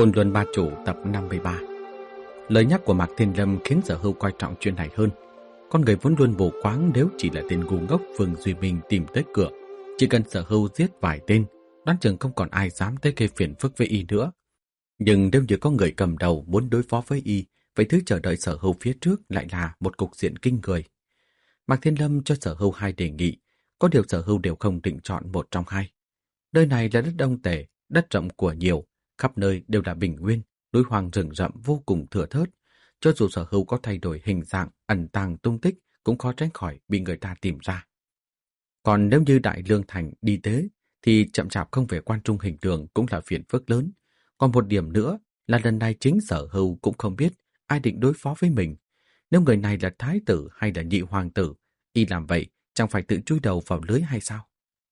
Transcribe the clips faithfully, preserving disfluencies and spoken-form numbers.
Côn Luân Ba Chủ tập năm mươi ba. Lời nhắc của Mạc Thiên Lâm khiến Sở Hưu coi trọng chuyện này hơn. Con người vốn luôn mù quáng, nếu chỉ là tên ngu ngốc Vương Duy Minh tìm tới cửa, chỉ cần Sở Hưu giết vài tên, đoán chừng không còn ai dám tới gây phiền phức với y nữa. Nhưng nếu như có người cầm đầu muốn đối phó với y, vậy thứ chờ đợi Sở Hưu phía trước lại là một cục diện kinh người. Mạc Thiên Lâm cho Sở Hưu hai đề nghị, có điều Sở Hưu đều không định chọn một trong hai. Nơi này là đất Đông Tề, đất rộng của nhiều, khắp nơi đều là bình nguyên, núi hoang rừng rậm vô cùng thưa thớt. Cho dù Sở Hưu có thay đổi hình dạng, ẩn tàng tung tích, cũng khó tránh khỏi bị người ta tìm ra. Còn nếu như Đại Lương Thành đi tới, thì chậm chạp không về Quan Trung Hình Đường cũng là phiền phức lớn. Còn một điểm nữa là lần này chính Sở Hưu cũng không biết ai định đối phó với mình. Nếu người này là thái tử hay là nhị hoàng tử, y làm vậy chẳng phải tự chui đầu vào lưới hay sao?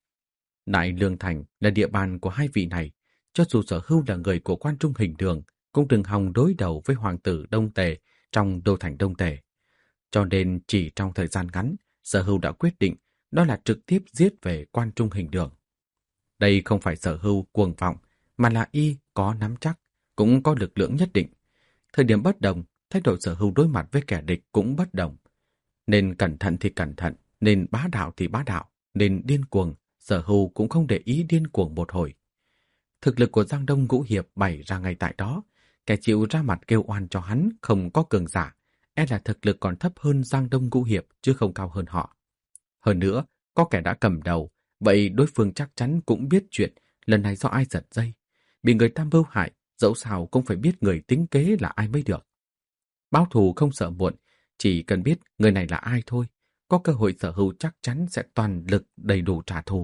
Đại Lương Thành là địa bàn của hai vị này. Cho dù Sở Hưu là người của Quan Trung Hình Đường, cũng đừng hòng đối đầu với hoàng tử Đông Tề trong đô thành Đông Tề. Cho nên chỉ trong thời gian ngắn, Sở Hưu đã quyết định đó là trực tiếp giết về Quan Trung Hình Đường. Đây không phải Sở Hưu cuồng vọng, mà là y có nắm chắc, cũng có lực lượng nhất định. Thời điểm bất đồng, thái độ Sở Hưu đối mặt với kẻ địch cũng bất đồng. Nên cẩn thận thì cẩn thận, nên bá đạo thì bá đạo, nên điên cuồng, Sở Hưu cũng không để ý điên cuồng một hồi. Thực lực của Giang Đông Ngũ Hiệp bày ra ngay tại đó, kẻ chịu ra mặt kêu oan cho hắn không có cường giả, e là thực lực còn thấp hơn Giang Đông Ngũ Hiệp chứ không cao hơn họ. Hơn nữa, có kẻ đã cầm đầu, vậy đối phương chắc chắn cũng biết chuyện lần này do ai giật dây. Bị người ta mưu hại, dẫu sao cũng phải biết người tính kế là ai mới được. Báo thù không sợ muộn, chỉ cần biết người này là ai thôi, có cơ hội Sở Hưu chắc chắn sẽ toàn lực đầy đủ trả thù.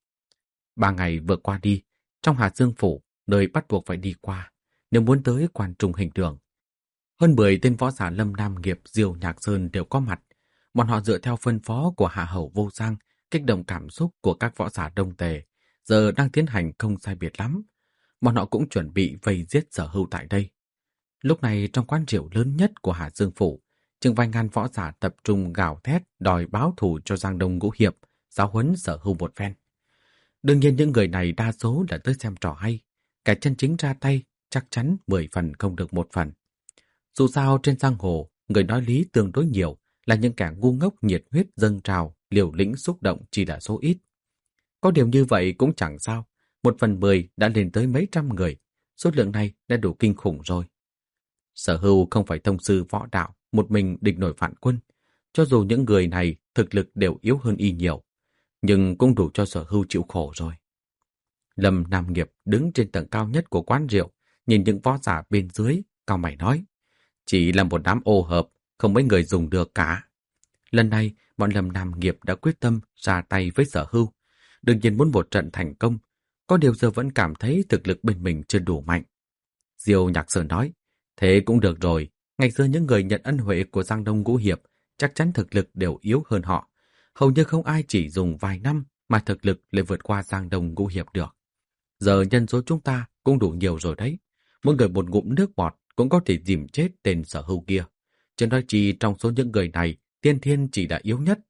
Ba ngày vừa qua đi, trong Hà Dương Phủ, nơi bắt buộc phải đi qua, nếu muốn tới Quan Trung Hình Đường. Hơn mười tên võ giả Lâm Nam Nghiệp, Diêu Nhạc Sơn đều có mặt. Bọn họ dựa theo phân phó của Hạ Hầu Vô Giang, kích động cảm xúc của các võ giả Đông Tề, giờ đang tiến hành không sai biệt lắm. Bọn họ cũng chuẩn bị vây giết Sở Hưu tại đây. Lúc này trong quán rượu lớn nhất của Hà Dương Phủ, chừng vài ngàn võ giả tập trung gào thét đòi báo thù cho Giang Đông Ngũ Hiệp, giáo huấn Sở Hưu một phen. Đương nhiên những người này đa số là tới xem trò hay, kẻ chân chính ra tay chắc chắn mười phần không được một phần. Dù sao trên giang hồ, người nói lý tương đối nhiều là những kẻ ngu ngốc nhiệt huyết dâng trào, liều lĩnh xúc động chỉ là số ít. Có điều như vậy cũng chẳng sao, một phần mười đã lên tới mấy trăm người, số lượng này đã đủ kinh khủng rồi. Sở Hưu không phải thông sư võ đạo, một mình địch nổi vạn quân, cho dù những người này thực lực đều yếu hơn y nhiều, nhưng cũng đủ cho Sở Hưu chịu khổ rồi. Lâm Nam Nghiệp đứng trên tầng cao nhất của quán rượu, nhìn những võ giả bên dưới, cao mày nói, chỉ là một đám ô hợp, không mấy người dùng được cả. Lần này, bọn Lâm Nam Nghiệp đã quyết tâm ra tay với Sở Hưu, đương nhiên muốn một trận thành công, có điều giờ vẫn cảm thấy thực lực bên mình chưa đủ mạnh. Diêu Nhạc Sơn nói, thế cũng được rồi, ngày xưa những người nhận ân huệ của Giang Đông Ngũ Hiệp chắc chắn thực lực đều yếu hơn họ. Hầu như không ai chỉ dùng vài năm mà thực lực lại vượt qua Giang Đông Ngũ Hiệp được. Giờ nhân số chúng ta cũng đủ nhiều rồi đấy. Mỗi người một ngụm nước bọt cũng có thể dìm chết tên Sở Hưu kia. Chứ nói chi trong số những người này, Tiên Thiên chỉ là yếu nhất.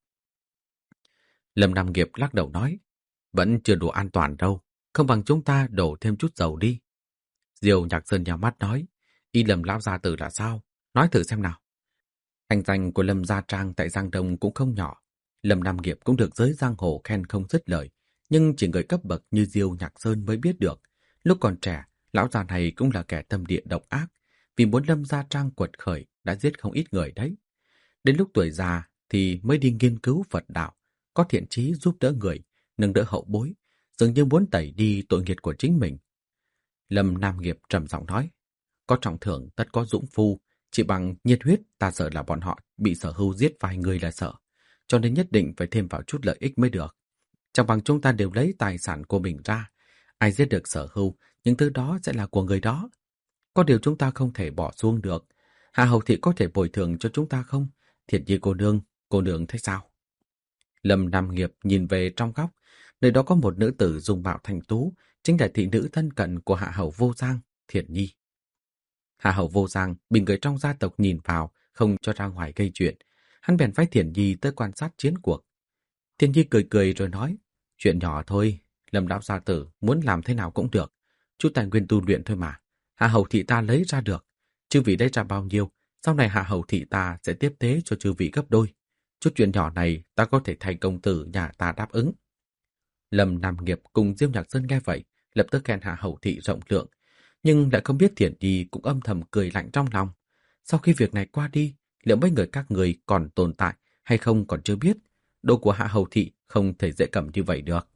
Lâm Nam Nghiệp lắc đầu nói, vẫn chưa đủ an toàn đâu, không bằng chúng ta đổ thêm chút dầu đi. Diêu Nhạc Sơn nhào mắt nói, y Lâm lão gia tử là sao? Nói thử xem nào. Thành danh của Lâm Gia Trang tại Giang Đông cũng không nhỏ. Lâm Nam Nghiệp cũng được giới giang hồ khen không dứt lời, nhưng chỉ người cấp bậc như Diêu Nhạc Sơn mới biết được. Lúc còn trẻ, lão già này cũng là kẻ tâm địa độc ác, vì muốn Lâm Gia Trang quật khởi đã giết không ít người đấy. Đến lúc tuổi già thì mới đi nghiên cứu Phật đạo, có thiện chí giúp đỡ người, nâng đỡ hậu bối, dường như muốn tẩy đi tội nghiệp của chính mình. Lâm Nam Nghiệp trầm giọng nói, có trọng thưởng tất có dũng phu, chỉ bằng nhiệt huyết ta sợ là bọn họ bị Sở Hưu giết vài người là sợ, cho nên nhất định phải thêm vào chút lợi ích mới được. Chẳng bằng chúng ta đều lấy tài sản của mình ra, ai giết được Sở Hưu, những thứ đó sẽ là của người đó. Có điều chúng ta không thể bỏ xuống được. Hạ Hầu Thị có thể bồi thường cho chúng ta không? Thiệt nhi cô nương, cô nương thấy sao? Lâm Nam Nghiệp nhìn về trong góc, nơi đó có một nữ tử dung mạo thanh tú, chính là thị nữ thân cận của Hạ Hầu Vô Giang, Thiệt nhi. Hạ Hầu Vô Giang bị người trong gia tộc nhìn vào, không cho ra ngoài gây chuyện. Hắn bèn phái Thiển Nhi tới quan sát chiến cuộc. Thiển Nhi cười cười rồi nói, chuyện nhỏ thôi, Lâm lão gia tử muốn làm thế nào cũng được, chút tài nguyên tu luyện thôi mà. Hạ hầu thị ta lấy ra được. Chư vị lấy ra bao nhiêu, sau này hạ hầu thị ta sẽ tiếp tế cho chư vị gấp đôi. Chút chuyện nhỏ này ta có thể thay công tử nhà ta đáp ứng. Lâm Nam Nghiệp cùng Diêu Nhạc Sơn nghe vậy, lập tức khen hạ hầu thị rộng lượng, nhưng lại không biết Thiển Nhi cũng âm thầm cười lạnh trong lòng. Sau khi việc này qua đi, liệu mấy người các người còn tồn tại hay không còn chưa biết. Đồ của hạ hầu thị không thể dễ cầm như vậy được.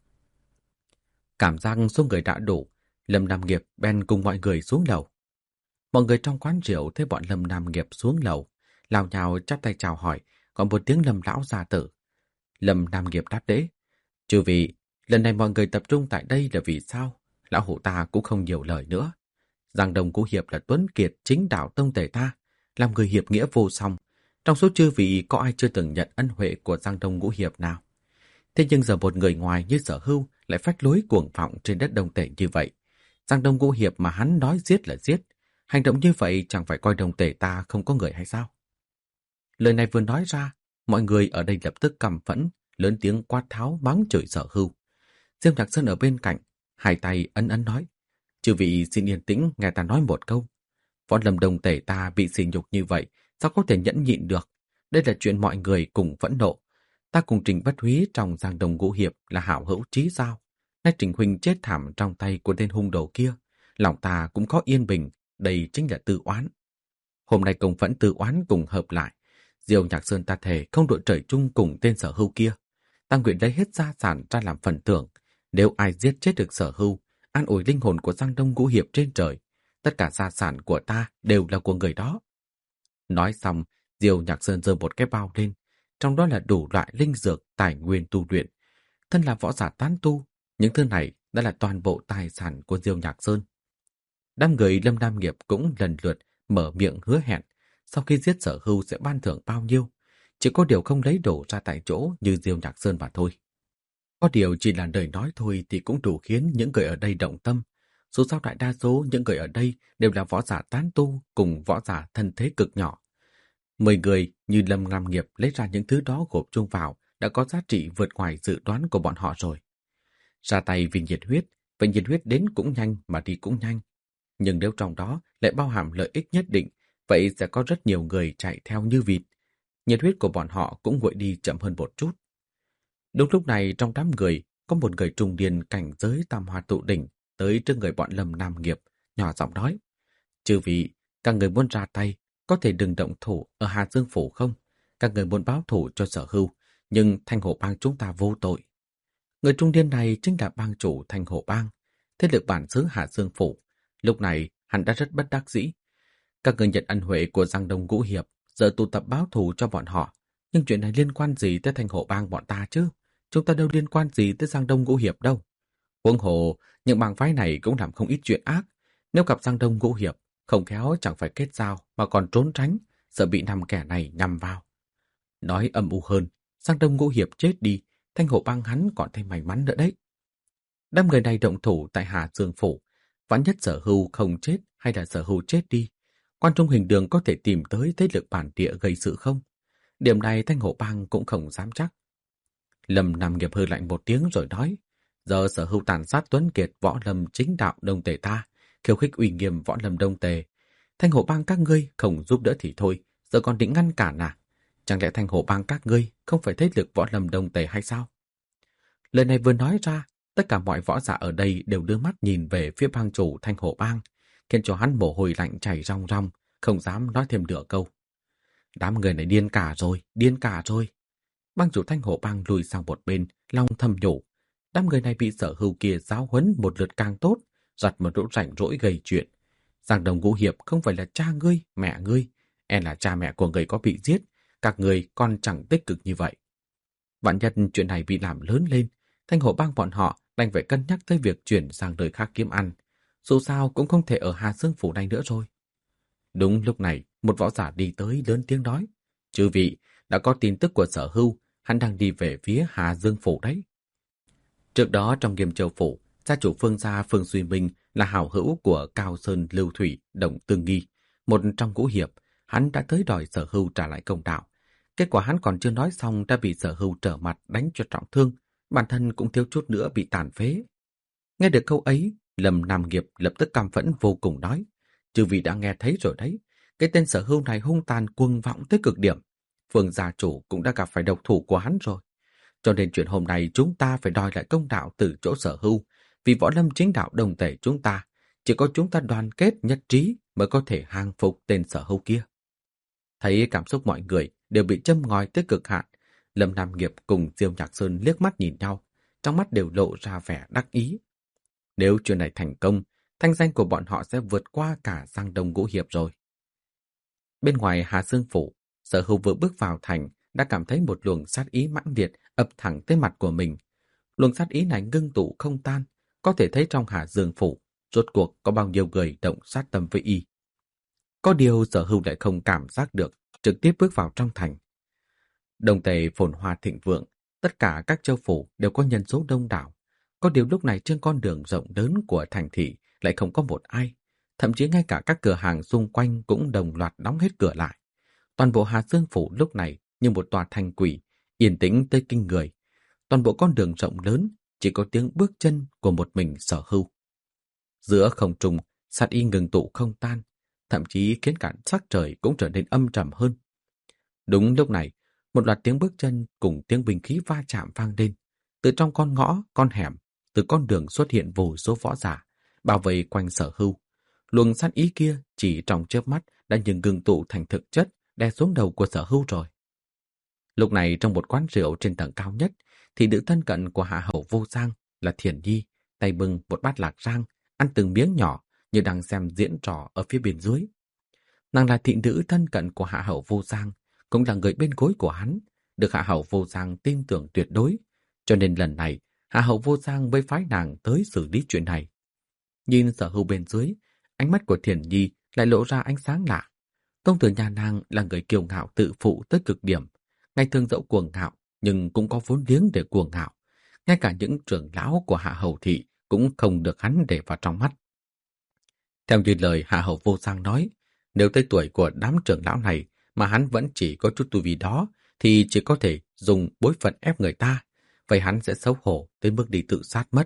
Cảm giác số người đã đủ, Lâm Nam Nghiệp bèn cùng mọi người xuống lầu. Mọi người trong quán rượu thấy bọn Lâm Nam Nghiệp xuống lầu, lao nhào chắp tay chào hỏi, còn một tiếng Lâm lão gia tử. Lâm Nam Nghiệp đáp lễ: "Chư vị, lần này mọi người tập trung tại đây là vì sao?" Lão hủ ta cũng không nhiều lời nữa. Giang Đông Ngũ Hiệp là tuấn kiệt chính đạo tông tể ta, làm người hiệp nghĩa vô song. Trong số chư vị có ai chưa từng nhận ân huệ của Giang Đông Ngũ Hiệp nào? Thế nhưng giờ một người ngoài như Sở Hưu lại phách lối cuồng vọng trên đất Đông Tể như vậy. Giang Đông Ngũ Hiệp mà hắn nói giết là giết. Hành động như vậy chẳng phải coi Đông Tể ta không có người hay sao? Lời này vừa nói ra, mọi người ở đây lập tức căm phẫn, lớn tiếng quát tháo mắng chửi Sở Hưu. Diêm Nhạc Sơn ở bên cạnh, hai tay ân ân nói: "Chư vị xin yên tĩnh nghe ta nói một câu. Võ lâm Đông Tể ta bị sỉ nhục như vậy, sao có thể nhẫn nhịn được? Đây là chuyện mọi người cùng phẫn nộ. Ta cùng Trình Bất Húy trong Giang Đông Ngũ Hiệp là hảo hữu chí giao. Nay Trình huynh chết thảm trong tay của tên hung đồ kia, lòng ta cũng có yên bình, đây chính là tư oán. Hôm nay công phẫn tư oán cùng hợp lại, Diêu Nhạc Sơn ta thề không đội trời chung cùng tên Sở Hưu kia. Ta nguyện lấy hết gia sản ra làm phần thưởng, nếu ai giết chết được Sở Hưu, an ủi linh hồn của Giang Đông Ngũ Hiệp trên trời, tất cả gia sản của ta đều là của người đó." Nói xong, Diêu Nhạc Sơn giơ một cái bao lên, trong đó là đủ loại linh dược, tài nguyên tu luyện. Thân là võ giả tán tu, những thứ này đã là toàn bộ tài sản của Diêu Nhạc Sơn. Đám người Lâm Nam Nghiệp cũng lần lượt mở miệng hứa hẹn, sau khi giết Sở Hưu sẽ ban thưởng bao nhiêu, chỉ có điều không lấy đổ ra tại chỗ như Diêu Nhạc Sơn mà thôi. Có điều chỉ là lời nói thôi thì cũng đủ khiến những người ở đây động tâm. Dù sao đại đa số những người ở đây đều là võ giả tán tu cùng võ giả thân thế cực nhỏ. Mười người như Lâm Nam Nghiệp lấy ra những thứ đó gộp chung vào đã có giá trị vượt ngoài dự đoán của bọn họ rồi. Ra tay vì nhiệt huyết, vậy nhiệt huyết đến cũng nhanh mà đi cũng nhanh. Nhưng nếu trong đó lại bao hàm lợi ích nhất định, vậy sẽ có rất nhiều người chạy theo như vịt. Nhiệt huyết của bọn họ cũng nguội đi chậm hơn một chút. Đúng lúc này trong đám người có một người trung niên cảnh giới tam hoa tụ đỉnh tới trước người bọn Lâm Nam Nghiệp, nhỏ giọng nói: "Chư vị, các người muốn ra tay, có thể đừng động thủ ở Hà Dương Phủ không? Các người muốn báo thủ cho Sở Hưu, nhưng Thanh Hổ Bang chúng ta vô tội." Người trung niên này chính là bang chủ Thanh Hổ Bang, thế lực bản xứ Hà Dương Phủ. Lúc này hắn đã rất bất đắc dĩ. Các người nhận ân huệ của Giang Đông Ngũ Hiệp, giờ tụ tập báo thù cho bọn họ. Nhưng chuyện này liên quan gì tới Thanh Hổ Bang bọn ta chứ? Chúng ta đâu liên quan gì tới Giang Đông Ngũ Hiệp đâu. Huống hồ, những bang phái này cũng làm không ít chuyện ác. Nếu gặp Giang Đông Ngũ Hiệp, không khéo chẳng phải kết giao mà còn trốn tránh, sợ bị năm kẻ này nhằm vào. Nói âm u hơn, Giang Đông Ngũ Hiệp chết đi, Thanh Hổ Bang hắn còn thêm may mắn nữa đấy. Đám người này động thủ tại Hà Dương Phủ, vạn nhất Sở Hưu không chết hay là Sở Hưu chết đi, Quan Trung Hình Đường có thể tìm tới thế lực bản địa gây sự không? Điểm này Thanh Hổ Bang cũng không dám chắc. Lâm Nam Nghiệp hừ lạnh một tiếng rồi nói: "Giờ Sở Hưu tàn sát tuấn kiệt võ lâm chính đạo Đông Tề ta, khiêu khích uy nghiêm võ lâm Đông Tề. Thanh Hổ Bang các ngươi không giúp đỡ thì thôi, giờ còn định ngăn cản à? Chẳng lẽ Thanh Hổ Bang các ngươi không phải thế lực võ lâm Đông Tề hay sao?" Lời này vừa nói ra, tất cả mọi võ giả ở đây đều đưa mắt nhìn về phía bang chủ Thanh Hổ Bang, khiến cho hắn mồ hôi lạnh chảy ròng ròng, không dám nói thêm nửa câu. Đám người này điên cả rồi, điên cả rồi. Bang chủ Thanh Hổ Bang lùi sang một bên, lòng thầm nhủ. Đám người này bị Sở Hưu kia giáo huấn một lượt càng tốt, giặt một lúc rảnh rỗi gây chuyện. Giang Đông Ngũ Hiệp không phải là cha ngươi, mẹ ngươi, e là cha mẹ của người có bị giết, các người còn chẳng tích cực như vậy. Vạn nhất chuyện này bị làm lớn lên, Thanh Hổ Bang bọn họ đành phải cân nhắc tới việc chuyển sang nơi khác kiếm ăn. Dù sao cũng không thể ở Hà Dương Phủ này nữa rồi. Đúng lúc này, một võ giả đi tới lớn tiếng nói: "Chư vị, đã có tin tức của Sở Hưu, hắn đang đi về phía Hà Dương Phủ đấy." Trước đó trong Nghiêm Châu Phủ, gia chủ Phương gia Phương Duy Minh là hảo hữu của Cao Sơn Lưu Thủy, Đồng Tương Nghi, một trong ngũ hiệp. Hắn đã tới đòi Sở Hưu trả lại công đạo. Kết quả hắn còn chưa nói xong đã bị Sở Hưu trở mặt đánh cho trọng thương, bản thân cũng thiếu chút nữa bị tàn phế. Nghe được câu ấy, Lâm Nam Nghiệp lập tức căm phẫn vô cùng nói: Chư vị đã nghe thấy rồi đấy. Cái tên Sở Hưu này hung tàn cuồng vọng tới cực điểm. Phương gia chủ cũng đã gặp phải độc thủ của hắn rồi. Cho nên chuyện hôm nay chúng ta phải đòi lại công đạo từ chỗ Sở Hưu. Vì võ lâm chính đạo đồng tể chúng ta, chỉ có chúng ta đoàn kết nhất trí mới có thể hàng phục tên Sở Hưu kia. Thấy cảm xúc mọi người đều bị châm ngòi tới cực hạn, Lâm Nam Nghiệp cùng Diêu Nhạc Sơn liếc mắt nhìn nhau, trong mắt đều lộ ra vẻ đắc ý. Nếu chuyện này thành công, thanh danh của bọn họ sẽ vượt qua cả Giang Đông Ngũ Hiệp rồi. Bên ngoài Hà Dương Phủ, Sở Hưu vừa bước vào thành đã cảm thấy một luồng sát ý mãnh liệt ập thẳng tới mặt của mình. Luồng sát ý này ngưng tụ không tan, có thể thấy trong Hà Dương Phủ rốt cuộc có bao nhiêu người động sát tâm với y. Có điều Sở Hưu lại không cảm giác được, trực tiếp bước vào trong thành. Đông Tề phồn hoa thịnh vượng, tất cả các châu phủ đều có nhân số đông đảo. Có điều lúc này trên con đường rộng lớn của thành thị lại không có một ai. Thậm chí ngay cả các cửa hàng xung quanh cũng đồng loạt đóng hết cửa lại. Toàn bộ Hà Dương Phủ lúc này như một tòa thành quỷ, yên tĩnh tới kinh người. Toàn bộ con đường rộng lớn chỉ có tiếng bước chân của một mình Sở Hưu. Giữa không trung, sát ý ngừng tụ không tan, thậm chí khiến cả sắc trời cũng trở nên âm trầm hơn. Đúng lúc này, một loạt tiếng bước chân cùng tiếng binh khí va chạm vang lên. Từ trong con ngõ, con hẻm, từ con đường xuất hiện vô số võ giả, bao vây quanh Sở Hưu. Luồng sát ý kia chỉ trong chớp mắt đã nhưng ngừng tụ thành thực chất, đè xuống đầu của Sở Hưu rồi. Lúc này trong một quán rượu trên tầng cao nhất, thì nữ thân cận của Hạ Hầu Vô Giang là Thiển Nhi, tay bưng một bát lạc rang, ăn từng miếng nhỏ như đang xem diễn trò ở phía bên dưới. Nàng là thị nữ thân cận của Hạ Hầu Vô Giang, cũng là người bên gối của hắn, được Hạ Hầu Vô Giang tin tưởng tuyệt đối, cho nên lần này Hạ Hầu Vô Giang mới phái nàng tới xử lý chuyện này. Nhìn Sở Hưu bên dưới, ánh mắt của Thiển Nhi lại lộ ra ánh sáng lạ. Công tử nhà nàng là người kiêu ngạo tự phụ tới cực điểm, ngày thường dẫu cuồng ngạo nhưng cũng có vốn liếng để cuồng ngạo. Ngay cả những trưởng lão của Hạ Hầu thị cũng không được hắn để vào trong mắt. Theo như lời Hạ Hầu Vô Giang nói, nếu tới tuổi của đám trưởng lão này mà hắn vẫn chỉ có chút tu vi đó, thì chỉ có thể dùng bối phận ép người ta, vậy hắn sẽ xấu hổ tới mức đi tự sát mất.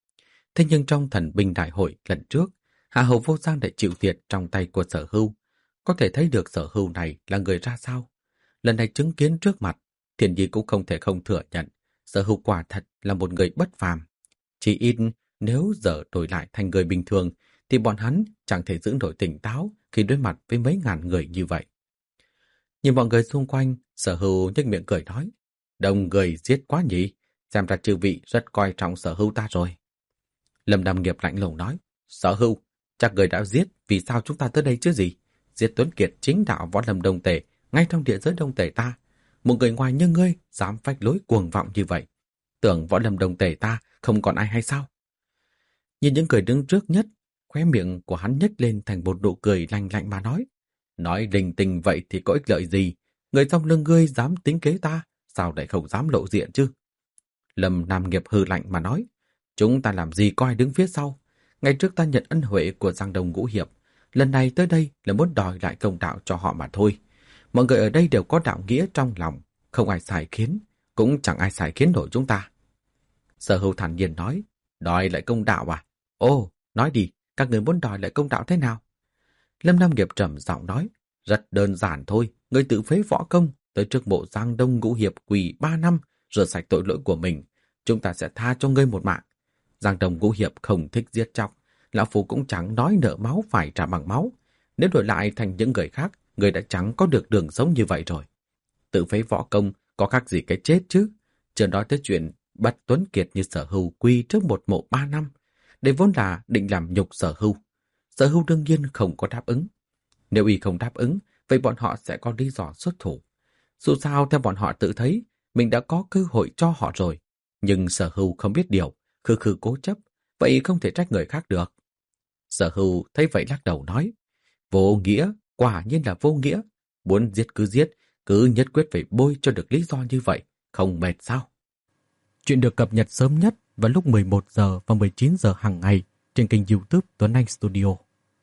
Thế nhưng trong thần binh đại hội lần trước, Hạ Hầu Vô Giang đã chịu thiệt trong tay của Sở Hưu. Có thể thấy được Sở Hưu này là người ra sao. Lần này chứng kiến trước mặt, Thiển Nhi cũng không thể không thừa nhận Sở Hưu quả thật là một người bất phàm. Chỉ ít nếu giờ đổi lại thành người bình thường thì bọn hắn chẳng thể giữ nổi tỉnh táo khi đối mặt với mấy ngàn người như vậy. Nhìn mọi người xung quanh, Sở Hưu nhếch miệng cười nói, đông người giết quá nhỉ, xem ra chư vị rất coi trọng Sở Hưu ta rồi. Lâm Nam Nghiệp lạnh lùng nói, Sở Hưu, chắc người đã giết, vì sao chúng ta tới đây chứ gì? Giết Tuấn Kiệt chính đạo võ lâm Đông Tề, ngay trong địa giới Đông Tề ta. Một người ngoài như ngươi dám phách lối cuồng vọng như vậy, tưởng võ lâm Đông Tề ta không còn ai hay sao? Nhìn những người đứng trước nhất, khóe miệng của hắn nhếch lên thành một nụ cười lạnh lạnh mà nói, nói linh tinh vậy thì có ích lợi gì? Người trong lưng ngươi dám tính kế ta, sao lại không dám lộ diện chứ? Lâm Nam Nghiệp hừ lạnh mà nói, chúng ta làm gì có ai đứng phía sau? Ngày trước ta nhận ân huệ của Giang Đông Ngũ Hiệp, lần này tới đây là muốn đòi lại công đạo cho họ mà thôi. Mọi người ở đây đều có đạo nghĩa trong lòng, không ai sai khiến, cũng chẳng ai sai khiến nổi chúng ta. Sở Hưu thản nhiên nói, đòi lại công đạo à? Ồ, nói đi, các người muốn đòi lại công đạo thế nào? Lâm Nam Nghiệp trầm giọng nói, rất đơn giản thôi, người tự phế võ công, tới trước mộ Giang Đông Ngũ Hiệp quỳ ba năm, rửa sạch tội lỗi của mình, chúng ta sẽ tha cho ngươi một mạng. Giang Đông Ngũ Hiệp không thích giết chóc, lão phu cũng chẳng nói nợ máu phải trả bằng máu. Nếu đổi lại thành những người khác, người đã chẳng có được đường sống như vậy rồi. Tự phế võ công có khác gì cái chết chứ? Chưa nói tới chuyện bắt Tuấn Kiệt như Sở Hưu quy trước một mộ ba năm. Đây vốn là định làm nhục Sở Hưu. Sở Hưu đương nhiên không có đáp ứng. Nếu y không đáp ứng, vậy bọn họ sẽ có lý do xuất thủ. Dù sao theo bọn họ tự thấy, mình đã có cơ hội cho họ rồi. Nhưng Sở Hưu không biết điều, khư khư cố chấp, vậy không thể trách người khác được. Sở Hưu thấy vậy lắc đầu nói, vô nghĩa, quả nhiên là vô nghĩa. Muốn giết cứ giết, cứ nhất quyết phải bôi cho được lý do như vậy, không mệt sao? Chuyện được cập nhật sớm nhất vào lúc mười một giờ và mười chín giờ hàng ngày trên kênh YouTube Tuấn Anh Studio.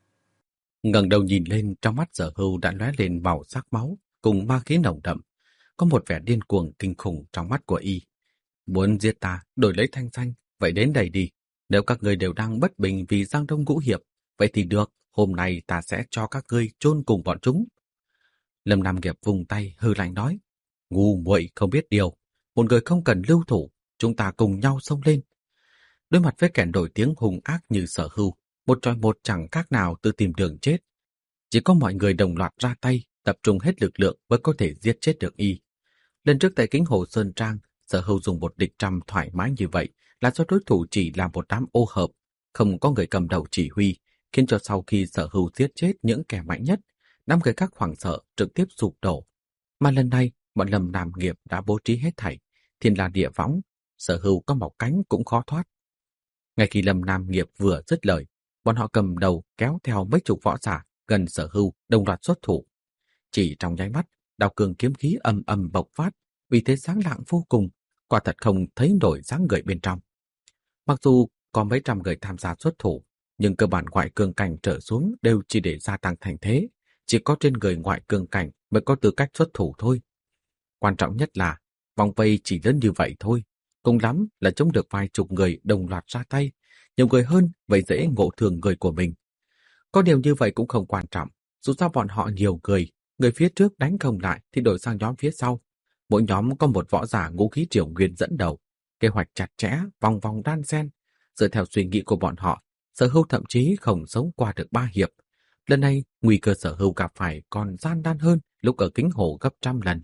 Ngẩng đầu nhìn lên, trong mắt Sở Hưu đã lóe lên màu sắc máu cùng ma khí nồng đậm, có một vẻ điên cuồng kinh khủng trong mắt của y. Muốn giết ta, đổi lấy thanh danh, vậy đến đây đi. Nếu các người đều đang bất bình vì Giang Đông Ngũ Hiệp, vậy thì được, hôm nay ta sẽ cho các ngươi chôn cùng bọn chúng. Lâm Nam Nghiệp vùng tay hừ lạnh nói, ngu muội không biết điều, một người không cần lưu thủ, chúng ta cùng nhau xông lên. Đối mặt với kẻ nổi tiếng hung ác như Sở Hưu, một trọi một chẳng khác nào tự tìm đường chết. Chỉ có mọi người đồng loạt ra tay, tập trung hết lực lượng mới có thể giết chết được y. Lần trước tại Kính Hồ Sơn Trang, Sở Hưu dùng một địch trăm thoải mái như vậy là do đối thủ chỉ là một đám ô hợp, không có người cầm đầu chỉ huy, khiến cho sau khi Sở Hưu giết chết những kẻ mạnh nhất, đám người khác hoảng sợ trực tiếp sụp đổ. Mà lần này, bọn Lâm Nam Nghiệp đã bố trí hết thảy, thiên la địa võng, Sở Hưu có mọc cánh cũng khó thoát. Ngay khi Lâm Nam Nghiệp vừa dứt lời, bọn họ cầm đầu kéo theo mấy chục võ giả gần Sở Hưu đồng loạt xuất thủ. Chỉ trong nháy mắt, đao cường kiếm khí ầm ầm bộc phát, vì thế sáng lạng vô cùng, quả thật không thấy nổi dáng người bên trong. Mặc dù có mấy trăm người tham gia xuất thủ, nhưng cơ bản ngoại cường cảnh trở xuống đều chỉ để gia tăng thành thế, chỉ có trên người ngoại cường cảnh mới có tư cách xuất thủ thôi. Quan trọng nhất là, vòng vây chỉ lớn như vậy thôi, cùng lắm là chống được vài chục người đồng loạt ra tay, nhiều người hơn vậy dễ ngộ thương người của mình. Có điều như vậy cũng không quan trọng, dù sao bọn họ nhiều người, người phía trước đánh không lại thì đổi sang nhóm phía sau. Mỗi nhóm có một võ giả ngũ khí triều nguyên dẫn đầu, kế hoạch chặt chẽ, vòng vòng đan xen. Dựa theo suy nghĩ của bọn họ, Sở Hưu thậm chí không sống qua được ba hiệp. Lần này, nguy cơ Sở Hưu gặp phải còn gian nan hơn lúc ở Kính Hồ gấp trăm lần.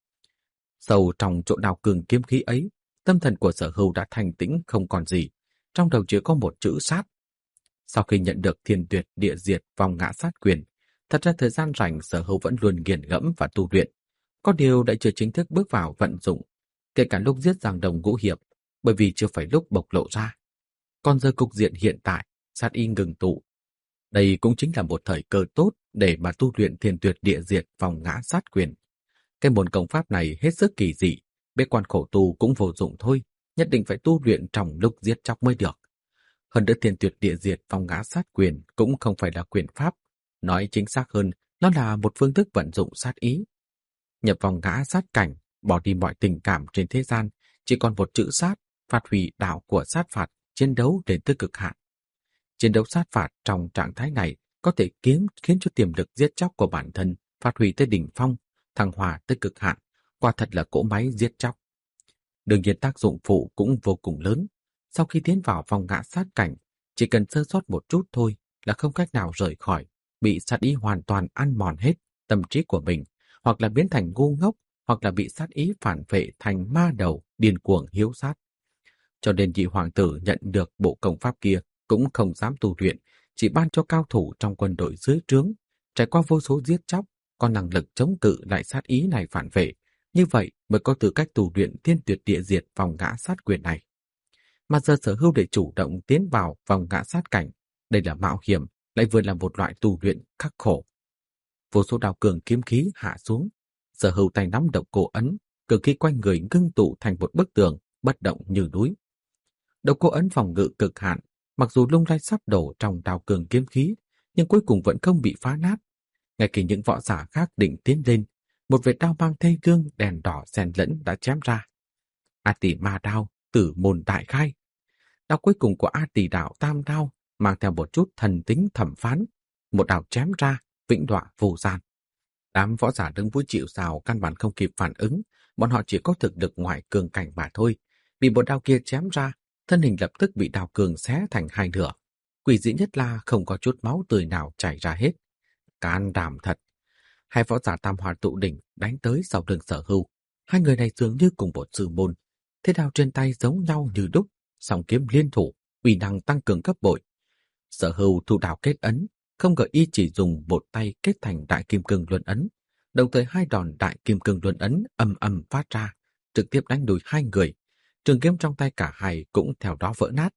Sâu trong chỗ đao cường kiếm khí ấy, tâm thần của Sở Hưu đã thành tĩnh không còn gì, trong đầu chỉ có một chữ sát. Sau khi nhận được thiên tuyệt địa diệt vòng ngã sát quyền, thật ra thời gian rảnh Sở Hưu vẫn luôn nghiền ngẫm và tu luyện. Có điều đã chưa chính thức bước vào vận dụng, kể cả lúc giết Giang Đồng ngũ hiệp, bởi vì chưa phải lúc bộc lộ ra. Còn giờ cục diện hiện tại, sát y ngừng tụ. Đây cũng chính là một thời cơ tốt để mà tu luyện thiên tuyệt địa diệt vòng ngã sát quyền. Cái môn công pháp này hết sức kỳ dị, bế quan khổ tu cũng vô dụng thôi, nhất định phải tu luyện trong lúc giết chóc mới được. Hơn nữa thiên tuyệt địa diệt vòng ngã sát quyền cũng không phải là quyền pháp, nói chính xác hơn, nó là một phương thức vận dụng sát ý. Nhập vòng ngã sát cảnh, bỏ đi mọi tình cảm trên thế gian, chỉ còn một chữ sát, phát huy đạo của sát phạt, chiến đấu đến tới cực hạn. Chiến đấu sát phạt trong trạng thái này có thể kiếm khiến cho tiềm lực giết chóc của bản thân phát huy tới đỉnh phong, thăng hoa tới cực hạn, quả thật là cỗ máy giết chóc. Đương nhiên tác dụng phụ cũng vô cùng lớn. Sau khi tiến vào vòng ngã sát cảnh, chỉ cần sơ sót một chút thôi là không cách nào rời khỏi, bị sát ý hoàn toàn ăn mòn hết tâm trí của mình, hoặc là biến thành ngu ngốc, hoặc là bị sát ý phản vệ thành ma đầu, điên cuồng hiếu sát. Cho nên nhị hoàng tử nhận được bộ công pháp kia cũng không dám tu luyện, chỉ ban cho cao thủ trong quân đội dưới trướng, trải qua vô số giết chóc, có năng lực chống cự lại sát ý này phản vệ, như vậy mới có tư cách tu luyện thiên tuyệt địa diệt vòng ngã sát quyền này. Mà giờ Sở Hưu để chủ động tiến vào vòng ngã sát cảnh, đây là mạo hiểm, lại vừa là một loại tu luyện khắc khổ. Vô số đao cường kiếm khí hạ xuống, Sở Hưu tay nắm độc cô ấn, cường khí quanh người ngưng tụ thành một bức tường, bất động như núi. Độc cô ấn phòng ngự cực hạn, mặc dù lung lay sắp đổ trong đao cường kiếm khí, nhưng cuối cùng vẫn không bị phá nát. Ngay khi những võ giả khác định tiến lên, một vệt đao mang thê lương đèn đỏ xen lẫn đã chém ra. A Tỷ Ma đao, tử môn đại khai. Đao cuối cùng của A Tỷ đạo tam đao mang theo một chút thần tính thẩm phán, một đao chém ra, vĩnh đọa vô gian. Đám võ giả đứng vui chịu sào căn bản không kịp phản ứng, bọn họ chỉ có thực lực ngoại cường cảnh mà thôi. Bị một đao kia chém ra, thân hình lập tức bị đao cường xé thành hai nửa. Quỷ dị nhất là không có chút máu tươi nào chảy ra hết. Can đảm thật. Hai võ giả tam hoa tụ đỉnh đánh tới sau lưng Sở Hưu. Hai người này dường như cùng một sư môn. Thế đao trên tay giống nhau như đúc, song kiếm liên thủ, uy năng tăng cường gấp bội. Sở Hưu thu đao kết ấn, không ngờ y chỉ dùng một tay kết thành đại kim cương luân ấn, đồng thời hai đòn đại kim cương luân ấn ầm ầm phát ra, trực tiếp đánh đuổi hai người. Trường kiếm trong tay cả hai cũng theo đó vỡ nát.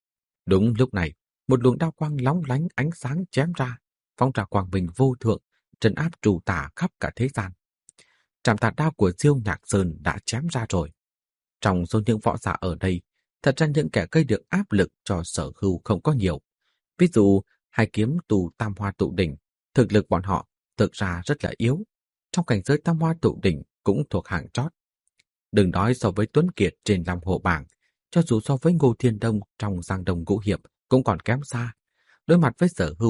Đúng lúc này, một luồng đao quang lóng lánh ánh sáng chém ra, phóng ra quang minh vô thượng, trấn áp trù tả khắp cả thế gian. Trảm tà đao của Diêu Nhạc Sơn đã chém ra rồi. Trong số những võ giả ở đây, thật ra những kẻ gây được áp lực cho Sở Hưu không có nhiều. Ví dụ, hai kiếm tù tam hoa tụ đỉnh, thực lực bọn họ thực ra rất là yếu. Trong cảnh giới tam hoa tụ đỉnh cũng thuộc hạng chót. Đừng nói so với Tuấn Kiệt trên Long Hồ Bảng, cho dù so với Ngô Thiên Đông trong Giang Đông Ngũ Hiệp cũng còn kém xa. Đối mặt với Sở Hưu,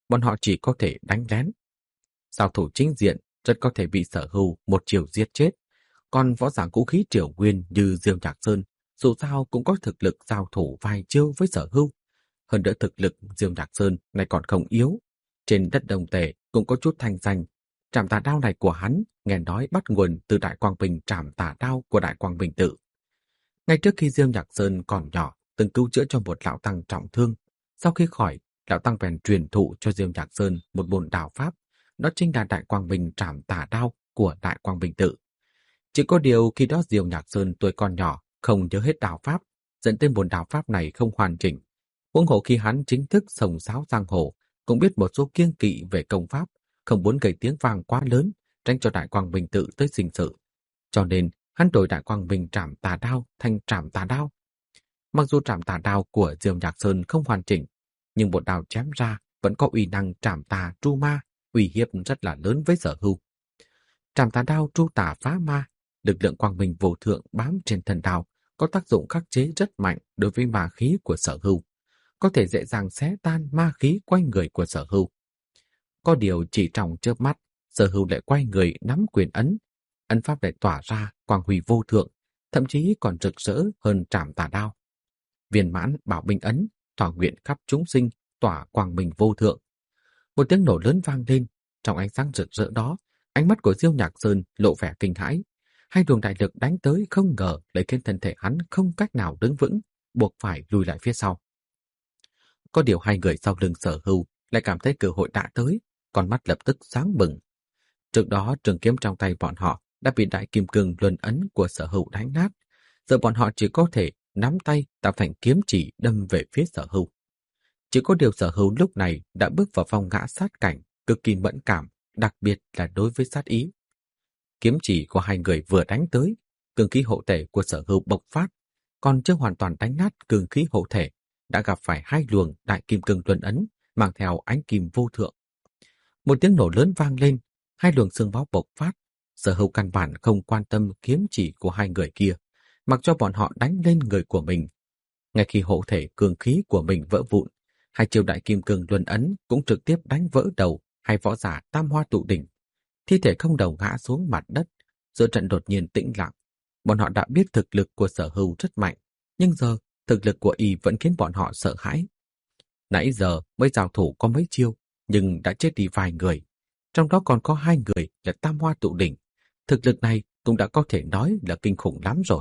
bọn họ chỉ có thể đánh lén. Giao thủ chính diện rất có thể bị Sở Hưu một chiều giết chết, còn võ giả vũ khí Triều Nguyên như Diêu Nhạc Sơn dù sao cũng có thực lực giao thủ vài chiêu với Sở Hưu. Hơn nữa thực lực Diêu Nhạc Sơn này còn không yếu, trên đất Đồng Tề cũng có chút thanh danh. Trảm tà đao này của hắn nghe nói bắt nguồn từ Đại Quang Bình trảm tà đao của Đại Quang Bình tự. Ngay trước khi Diêu Nhạc Sơn còn nhỏ, từng cứu chữa cho một lão tăng trọng thương. Sau khi khỏi, lão tăng bèn truyền thụ cho Diêu Nhạc Sơn một môn đạo pháp, đó chính là Đại Quang Bình trảm tà đao của Đại Quang Bình tự. Chỉ có điều khi đó Diêu Nhạc Sơn tuổi còn nhỏ, không nhớ hết đạo pháp, dẫn tới môn đạo pháp này không hoàn chỉnh. Huống hồ khi hắn chính thức sồng sáo giang hồ, cũng biết một số kiêng kỵ về công pháp, không muốn gây tiếng vang quá lớn, tránh cho Đại Quang Bình tự tới sinh sự. Cho nên hắn đổi Đại Quang Bình trảm tà đao thành trảm tà đao. Mặc dù trảm tà đao của Diêu Nhạc Sơn không hoàn chỉnh, nhưng một đao chém ra vẫn có uy năng trảm tà tru ma, uy hiếp rất là lớn với Sở Hưu. Trảm tà đao tru tà phá ma, lực lượng quang minh vô thượng bám trên thân đao, có tác dụng khắc chế rất mạnh đối với ma khí của Sở Hưu, có thể dễ dàng xé tan ma khí quanh người của Sở Hưu. Có điều chỉ trong chớp mắt, Sở Hưu lại quay người nắm quyền ấn, ấn pháp lại tỏa ra quang huy vô thượng, thậm chí còn rực rỡ hơn trảm tà đao. Viên mãn bảo binh ấn, thỏa nguyện khắp chúng sinh, tỏa quang minh vô thượng. Một tiếng nổ lớn vang lên, trong ánh sáng rực rỡ đó, ánh mắt của Diêu Nhạc Sơn lộ vẻ kinh hãi. Hai luồng đại lực đánh tới không ngờ lấy khiến thân thể hắn không cách nào đứng vững, buộc phải lùi lại phía sau. Có điều hai người sau lưng Sở Hưu lại cảm thấy cơ hội đã tới, con mắt lập tức sáng bừng. Trước đó trường kiếm trong tay bọn họ đã bị đại kim cương luân ấn của Sở Hưu đánh nát, giờ bọn họ chỉ có thể nắm tay tạo thành kiếm chỉ đâm về phía Sở Hưu. Chỉ có điều Sở Hưu lúc này đã bước vào phong ngã sát cảnh, cực kỳ mẫn cảm, đặc biệt là đối với sát ý. Kiếm chỉ của hai người vừa đánh tới, cương khí hộ thể của Sở Hưu bộc phát, còn chưa hoàn toàn đánh nát cương khí hộ thể, đã gặp phải hai luồng đại kim cương luân ấn mang theo ánh kim vô thượng. Một tiếng nổ lớn vang lên, hai luồng xương máu bộc phát. Sở Hưu căn bản không quan tâm kiếm chỉ của hai người kia, mặc cho bọn họ đánh lên người của mình. Ngay khi hộ thể cương khí của mình vỡ vụn, hai chiêu đại kim cương luân ấn cũng trực tiếp đánh vỡ đầu hai võ giả tam hoa tụ đỉnh. Thi thể không đầu ngã xuống mặt đất, giữa trận đột nhiên tĩnh lặng. Bọn họ đã biết thực lực của Sở Hưu rất mạnh, nhưng giờ thực lực của y vẫn khiến bọn họ sợ hãi. Nãy giờ mới giao thủ có mấy chiêu, nhưng đã chết đi vài người. Trong đó còn có hai người là tam hoa tụ đỉnh. Thực lực này cũng đã có thể nói là kinh khủng lắm rồi.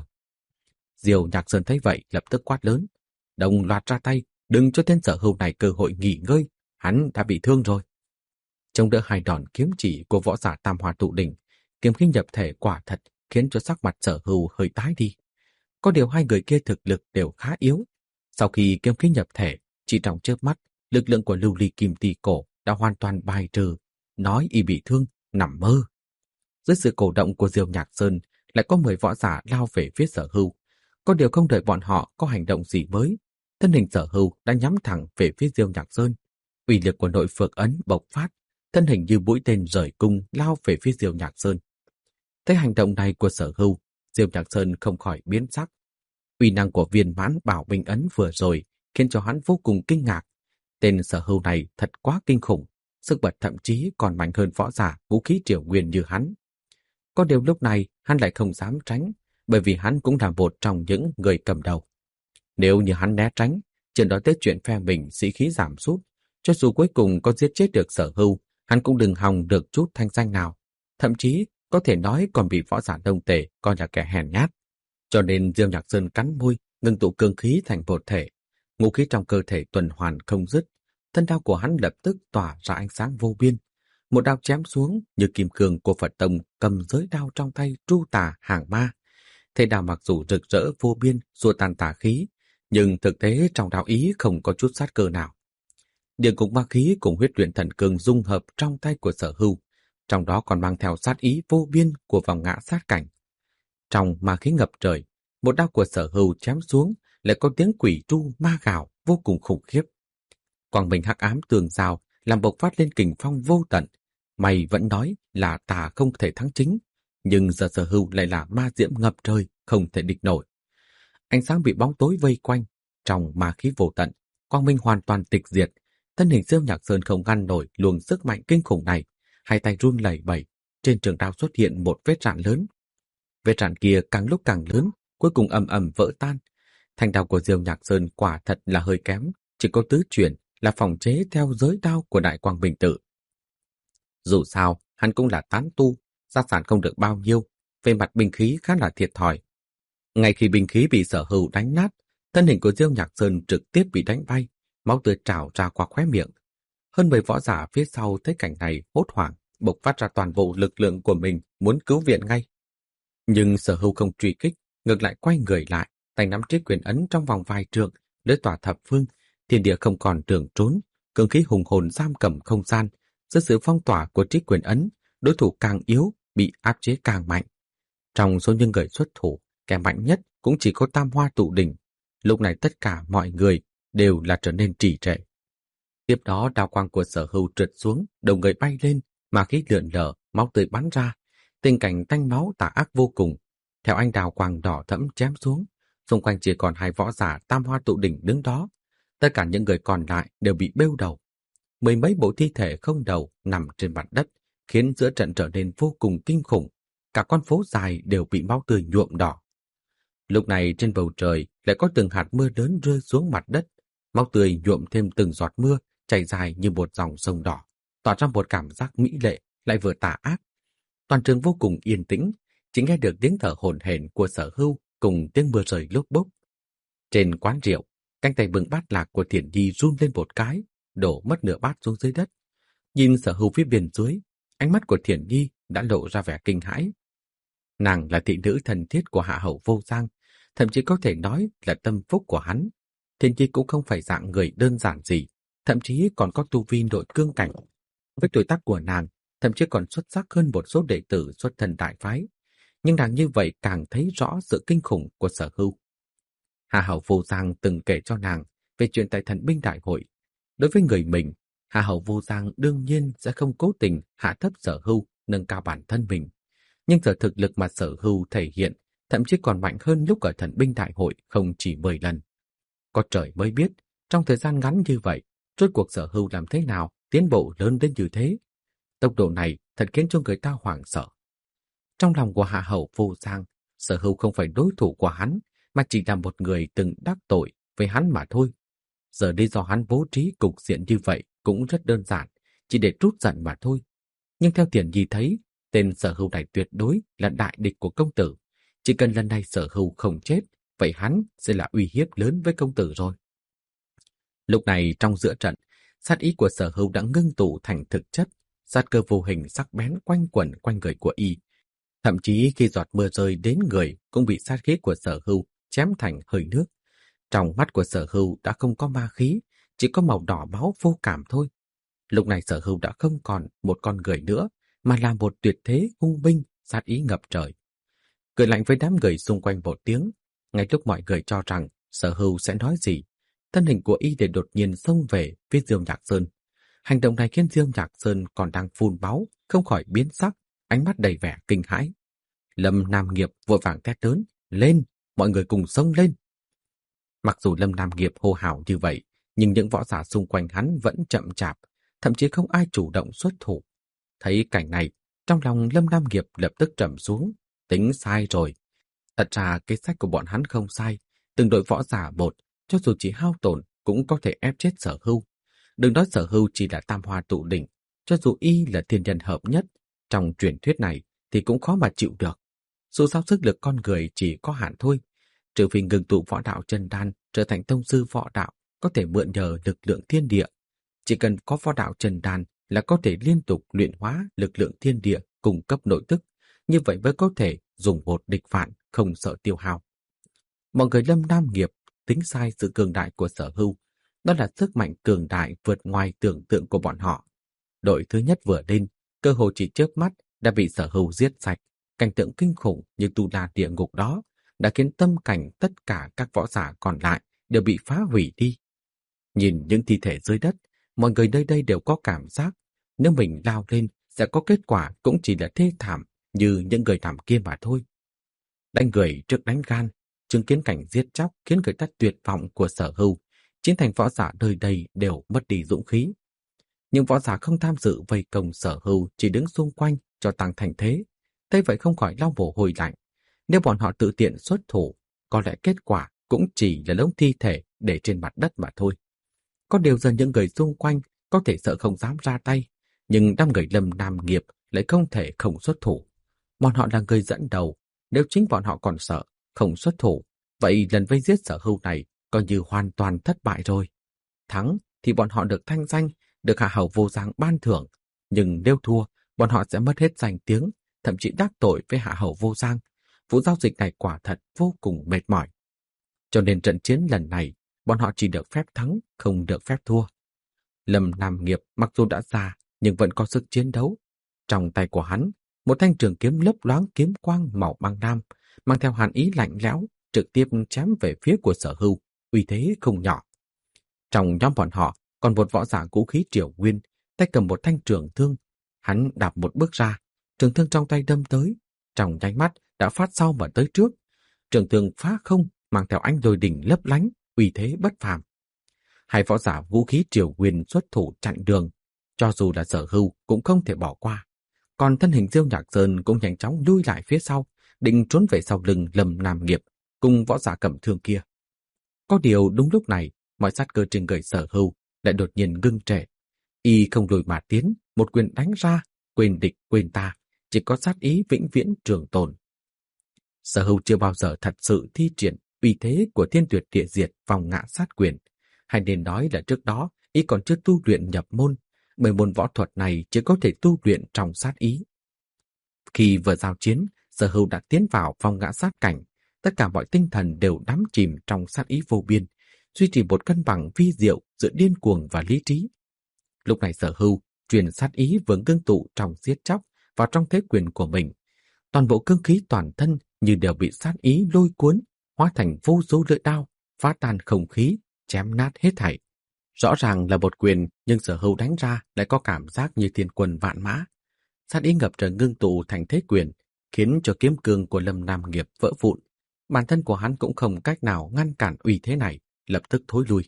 Diêu Nhạc Sơn thấy vậy lập tức quát lớn. Đồng loạt ra tay, đừng cho tên Sở Hưu này cơ hội nghỉ ngơi, hắn đã bị thương rồi. Chống đỡ hai đòn kiếm chỉ của võ giả tam hoa tụ đỉnh, kiếm khí nhập thể quả thật khiến cho sắc mặt Sở Hưu hơi tái đi. Có điều hai người kia thực lực đều khá yếu. Sau khi kiếm khí nhập thể, chỉ trong chớp mắt, lực lượng của lưu ly kim tỳ cổ đã hoàn toàn bài trừ, nói y bị thương, nằm mơ. Dưới sự cổ động của Diêu Nhạc Sơn, lại có mười võ giả lao về phía Sở Hưu. Có điều không đợi bọn họ có hành động gì mới, thân hình Sở Hưu đã nhắm thẳng về phía Diêu Nhạc Sơn. Uy lực của nội phược ấn bộc phát, thân hình như mũi tên rời cung lao về phía Diêu Nhạc Sơn. Thấy hành động này của Sở Hưu, Diêu Nhạc Sơn không khỏi biến sắc. Uy năng của viên mãn bảo binh ấn vừa rồi khiến cho hắn vô cùng kinh ngạc. Tên Sở Hưu này thật quá kinh khủng, sức bật thậm chí còn mạnh hơn võ giả vũ khí Triều Nguyên như hắn. Có điều lúc này hắn lại không dám tránh, bởi vì hắn cũng là một trong những người cầm đầu. Nếu như hắn né tránh, chuyện đó tới chuyện phe mình sĩ khí giảm sút, cho dù cuối cùng có giết chết được Sở Hưu, hắn cũng đừng hòng được chút thanh danh nào. Thậm chí có thể nói còn bị võ giả Đông Tề coi là kẻ hèn nhát. Cho nên Diêu Nhạc Sơn cắn môi, ngưng tụ cương khí thành một thể. Ngũ khí trong cơ thể tuần hoàn không dứt, thân đao của hắn lập tức tỏa ra ánh sáng vô biên. Một đao chém xuống như kim cương của Phật Tông cầm giới đao trong tay tru tà hàng ma. Thế đao mặc dù rực rỡ vô biên, xua tan tà khí, nhưng thực tế trong đao ý không có chút sát cơ nào. Địa ngục ma khí cùng huyết luyện thần cương dung hợp trong tay của Sở Hưu, trong đó còn mang theo sát ý vô biên của vòng ngã sát cảnh. Trong ma khí ngập trời, một đao của Sở Hưu chém xuống lại có tiếng quỷ tru ma gào vô cùng khủng khiếp. Quang minh hắc ám tường rào làm bộc phát lên kình phong vô tận. Mày vẫn nói là tà không thể thắng chính, nhưng giờ Sở Hưu lại là ma diễm ngập trời, không thể địch nổi. Ánh sáng bị bóng tối vây quanh, trong ma khí vô tận, quang minh hoàn toàn tịch diệt, Thân hình Diêu Nhạc Sơn không ngăn nổi luồng sức mạnh kinh khủng này, hai tay run lẩy bẩy, trên trường đao xuất hiện một vết rạn lớn. Vết rạn kia càng lúc càng lớn, cuối cùng ầm ầm vỡ tan. Thanh đao của Diêu Nhạc Sơn quả thật là hơi kém, chỉ có tứ chuyển, là phòng chế theo giới đao của Đại Quang Bình Tử. Dù sao, hắn cũng là tán tu, gia sản không được bao nhiêu, về mặt binh khí khá là thiệt thòi. Ngay khi binh khí bị Sở Hưu đánh nát, thân hình của Diêu Nhạc Sơn trực tiếp bị đánh bay, máu tươi trào ra qua khóe miệng. Hơn mười võ giả phía sau thấy cảnh này hốt hoảng, bộc phát ra toàn bộ lực lượng của mình muốn cứu viện ngay. Nhưng Sở Hưu không truy kích, ngược lại quay người lại, tay nắm chiếc quyền ấn trong vòng vài trượng, lưỡi tỏa thập phương, thiên địa không còn đường trốn, cường khí hùng hồn giam cầm không gian. Dưới sự phong tỏa của chiếc quyền ấn, đối thủ càng yếu, bị áp chế càng mạnh. Trong số những người xuất thủ, kẻ mạnh nhất cũng chỉ có Tam Hoa Tụ Đỉnh. Lúc này tất cả mọi người đều là trở nên trì trệ. Tiếp đó đao quang của Sở Hưu trượt xuống, đầu người bay lên, mà khí lượn lờ, máu tươi bắn ra. Tình cảnh tanh máu tà ác vô cùng. Theo anh đào quang đỏ thẫm chém xuống, xung quanh chỉ còn hai võ giả Tam Hoa Tụ Đỉnh đứng đó. Tất cả những người còn lại đều bị bêu đầu. Mười mấy bộ thi thể không đầu nằm trên mặt đất, khiến giữa trận trở nên vô cùng kinh khủng. Cả con phố dài đều bị máu tươi nhuộm đỏ. Lúc này trên bầu trời lại có từng hạt mưa lớn rơi xuống mặt đất. Máu tươi nhuộm thêm từng giọt mưa, chảy dài như một dòng sông đỏ, tỏa ra một cảm giác mỹ lệ, lại vừa tà ác. Toàn trường vô cùng yên tĩnh, chỉ nghe được tiếng thở hổn hển của Sở Hưu cùng tiếng mưa rơi lốp bốp. Trên quán rượu, cánh tay bưng bát lạc của Thiển Nhi run lên một cái, đổ mất nửa bát xuống dưới đất. Nhìn Sở Hưu phía bên dưới, ánh mắt của Thiển Nhi đã lộ ra vẻ kinh hãi. Nàng là thị nữ thân thiết của Hạ Hầu Vô Giang, thậm chí có thể nói là tâm phúc của hắn. Thiển Nhi cũng không phải dạng người đơn giản gì, thậm chí còn có tu vi nội cương cảnh. Với tuổi tác của nàng, thậm chí còn xuất sắc hơn một số đệ tử xuất thân đại phái. Nhưng nàng như vậy càng thấy rõ sự kinh khủng của Sở Hưu. Hạ Hầu Vô Giang từng kể cho nàng về chuyện tại Thần binh đại hội. Đối với người mình, Hạ Hầu Vô Giang đương nhiên sẽ không cố tình hạ thấp Sở Hưu, nâng cao bản thân mình. Nhưng giờ thực lực mà Sở Hưu thể hiện thậm chí còn mạnh hơn lúc ở Thần binh đại hội không chỉ mười lần. Có trời mới biết, trong thời gian ngắn như vậy, rốt cuộc Sở Hưu làm thế nào tiến bộ lớn đến như thế. Tốc độ này thật khiến cho người ta hoảng sợ. Trong lòng của Hạ Hầu Vô Giang, Sở Hưu không phải đối thủ của hắn, mà chỉ là một người từng đắc tội với hắn mà thôi. Giờ đi do hắn bố trí cục diện như vậy cũng rất đơn giản, chỉ để trút giận mà thôi. Nhưng theo Thiển Nhi thấy, tên Sở Hưu này tuyệt đối là đại địch của công tử. Chỉ cần lần này Sở Hưu không chết, vậy hắn sẽ là uy hiếp lớn với công tử rồi. Lúc này trong giữa trận, sát ý của Sở Hưu đã ngưng tụ thành thực chất, sát cơ vô hình sắc bén quanh quẩn quanh người của y. Thậm chí khi giọt mưa rơi đến người cũng bị sát khí của Sở Hưu chém thành hơi nước. Trong mắt của Sở Hưu đã không có ma khí, chỉ có màu đỏ máu vô cảm thôi. Lúc này Sở Hưu đã không còn một con người nữa, mà là một tuyệt thế hung binh, sát ý ngập trời. Cười lạnh với đám người xung quanh một tiếng, ngay lúc mọi người cho rằng Sở Hưu sẽ nói gì, thân hình của y để đột nhiên xông về phía Diêu Nhạc Sơn. Hành động này khiến Diêu Nhạc Sơn còn đang phun máu, không khỏi biến sắc, ánh mắt đầy vẻ kinh hãi. Lâm Nam Nghiệp vội vàng thét lớn, lên, mọi người cùng xông lên. Mặc dù Lâm Nam Nghiệp hô hào như vậy, nhưng những võ giả xung quanh hắn vẫn chậm chạp, thậm chí không ai chủ động xuất thủ. Thấy cảnh này, trong lòng Lâm Nam Nghiệp lập tức trầm xuống, tính sai rồi. Thật ra kế sách của bọn hắn không sai, từng đội võ giả một, cho dù chỉ hao tổn cũng có thể ép chết Sở Hưu. Đừng nói Sở Hưu chỉ là Tam Hoa Tụ Đỉnh, cho dù y là thiên nhân hợp nhất, trong truyền thuyết này thì cũng khó mà chịu được. Dù sao sức lực con người chỉ có hạn thôi, trừ phi ngừng tụ võ đạo chân đan trở thành tông sư võ đạo, có thể mượn nhờ lực lượng thiên địa. Chỉ cần có võ đạo chân đan là có thể liên tục luyện hóa lực lượng thiên địa cung cấp nội tức, như vậy mới có thể dùng một địch phản, không sợ tiêu hao. Mọi người Lâm Nam Nghiệp tính sai sự cường đại của Sở Hưu, đó là sức mạnh cường đại vượt ngoài tưởng tượng của bọn họ. Đội thứ nhất vừa lên, cơ hội chỉ chớp mắt đã bị Sở Hưu giết sạch. Cảnh tượng kinh khủng như tu la địa ngục đó đã khiến tâm cảnh tất cả các võ giả còn lại đều bị phá hủy đi. Nhìn những thi thể dưới đất, mọi người nơi đây đều có cảm giác nếu mình lao lên sẽ có kết quả cũng chỉ là thê thảm như những người làm kia mà thôi. Đánh người trước đánh gan, chứng kiến cảnh giết chóc khiến người ta tuyệt vọng của Sở Hưu, Chín thành võ giả nơi đây đều mất đi dũng khí. Nhưng võ giả không tham dự vây công Sở Hưu chỉ đứng xung quanh cho tăng thành thế. Thế vậy không khỏi lau mồ hôi lạnh. Nếu bọn họ tự tiện xuất thủ, có lẽ kết quả cũng chỉ là đống thi thể để trên mặt đất mà thôi. Có điều giờ những người xung quanh có thể sợ không dám ra tay, nhưng đám người Lâm Nam Nghiệp lại không thể không xuất thủ. Bọn họ là người dẫn đầu, nếu chính bọn họ còn sợ, không xuất thủ, vậy lần vây giết Sở Hưu này coi như hoàn toàn thất bại rồi. Thắng thì bọn họ được thanh danh, được Hạ Hầu Vô Giang ban thưởng, nhưng nếu thua, bọn họ sẽ mất hết danh tiếng, thậm chí đắc tội với Hạ Hầu Vô Giang. Vụ giao dịch này quả thật vô cùng mệt mỏi. Cho nên trận chiến lần này, bọn họ chỉ được phép thắng, không được phép thua. Lâm Nam Nghiệp mặc dù đã già, nhưng vẫn có sức chiến đấu. Trong tay của hắn, một thanh trường kiếm lấp loáng kiếm quang màu băng lam, mang theo hàn ý lạnh lẽo, trực tiếp chém về phía của Sở Hưu, uy thế không nhỏ. Trong nhóm bọn họ, còn một võ giả vũ khí Triều Nguyên, tay cầm một thanh trường thương. Hắn đạp một bước ra, trường thương trong tay đâm tới, trong nháy mắt đã phát sau mà tới trước. Trường thương phá không, mang theo ánh lôi đỉnh lấp lánh, uy thế bất phàm. Hai võ giả vũ khí Triều Nguyên xuất thủ chặn đường, cho dù là Sở Hưu cũng không thể bỏ qua. Còn thân hình Diêu Nhạc Sơn cũng nhanh chóng lui lại phía sau, định trốn về sau lưng Lâm Nam Nghiệp cùng võ giả cầm thương kia. Có điều đúng lúc này, mọi sát cơ trên người Sở Hưu lại đột nhiên ngưng trệ. Y không lùi mà tiến, một quyền đánh ra, quên địch quên ta, chỉ có sát ý vĩnh viễn trường tồn. Sở Hưu chưa bao giờ thật sự thi triển uy thế của Thiên Tuyệt Địa Diệt vòng ngã sát quyền, hay nên nói là trước đó y còn chưa tu luyện nhập môn, bởi môn võ thuật này chỉ có thể tu luyện trong sát ý. Khi vừa giao chiến, Sở Hưu đã tiến vào vòng ngã sát cảnh, tất cả mọi tinh thần đều đắm chìm trong sát ý vô biên, duy trì một cân bằng vi diệu giữa điên cuồng và lý trí. Lúc này Sở Hưu truyền sát ý vừa ngưng tụ trong giết chóc vào trong thế quyền của mình. Toàn bộ cương khí toàn thân như đều bị sát ý lôi cuốn, hóa thành vô số lưỡi đao, phá tan không khí, chém nát hết thảy. Rõ ràng là một quyền, nhưng Sở Hưu đánh ra lại có cảm giác như thiên quân vạn mã. Sát ý ngập trời ngưng tụ thành thế quyền, khiến cho kiếm cương của Lâm Nam Nghiệp vỡ vụn. Bản thân của hắn cũng không cách nào ngăn cản uy thế này, lập tức thối lui.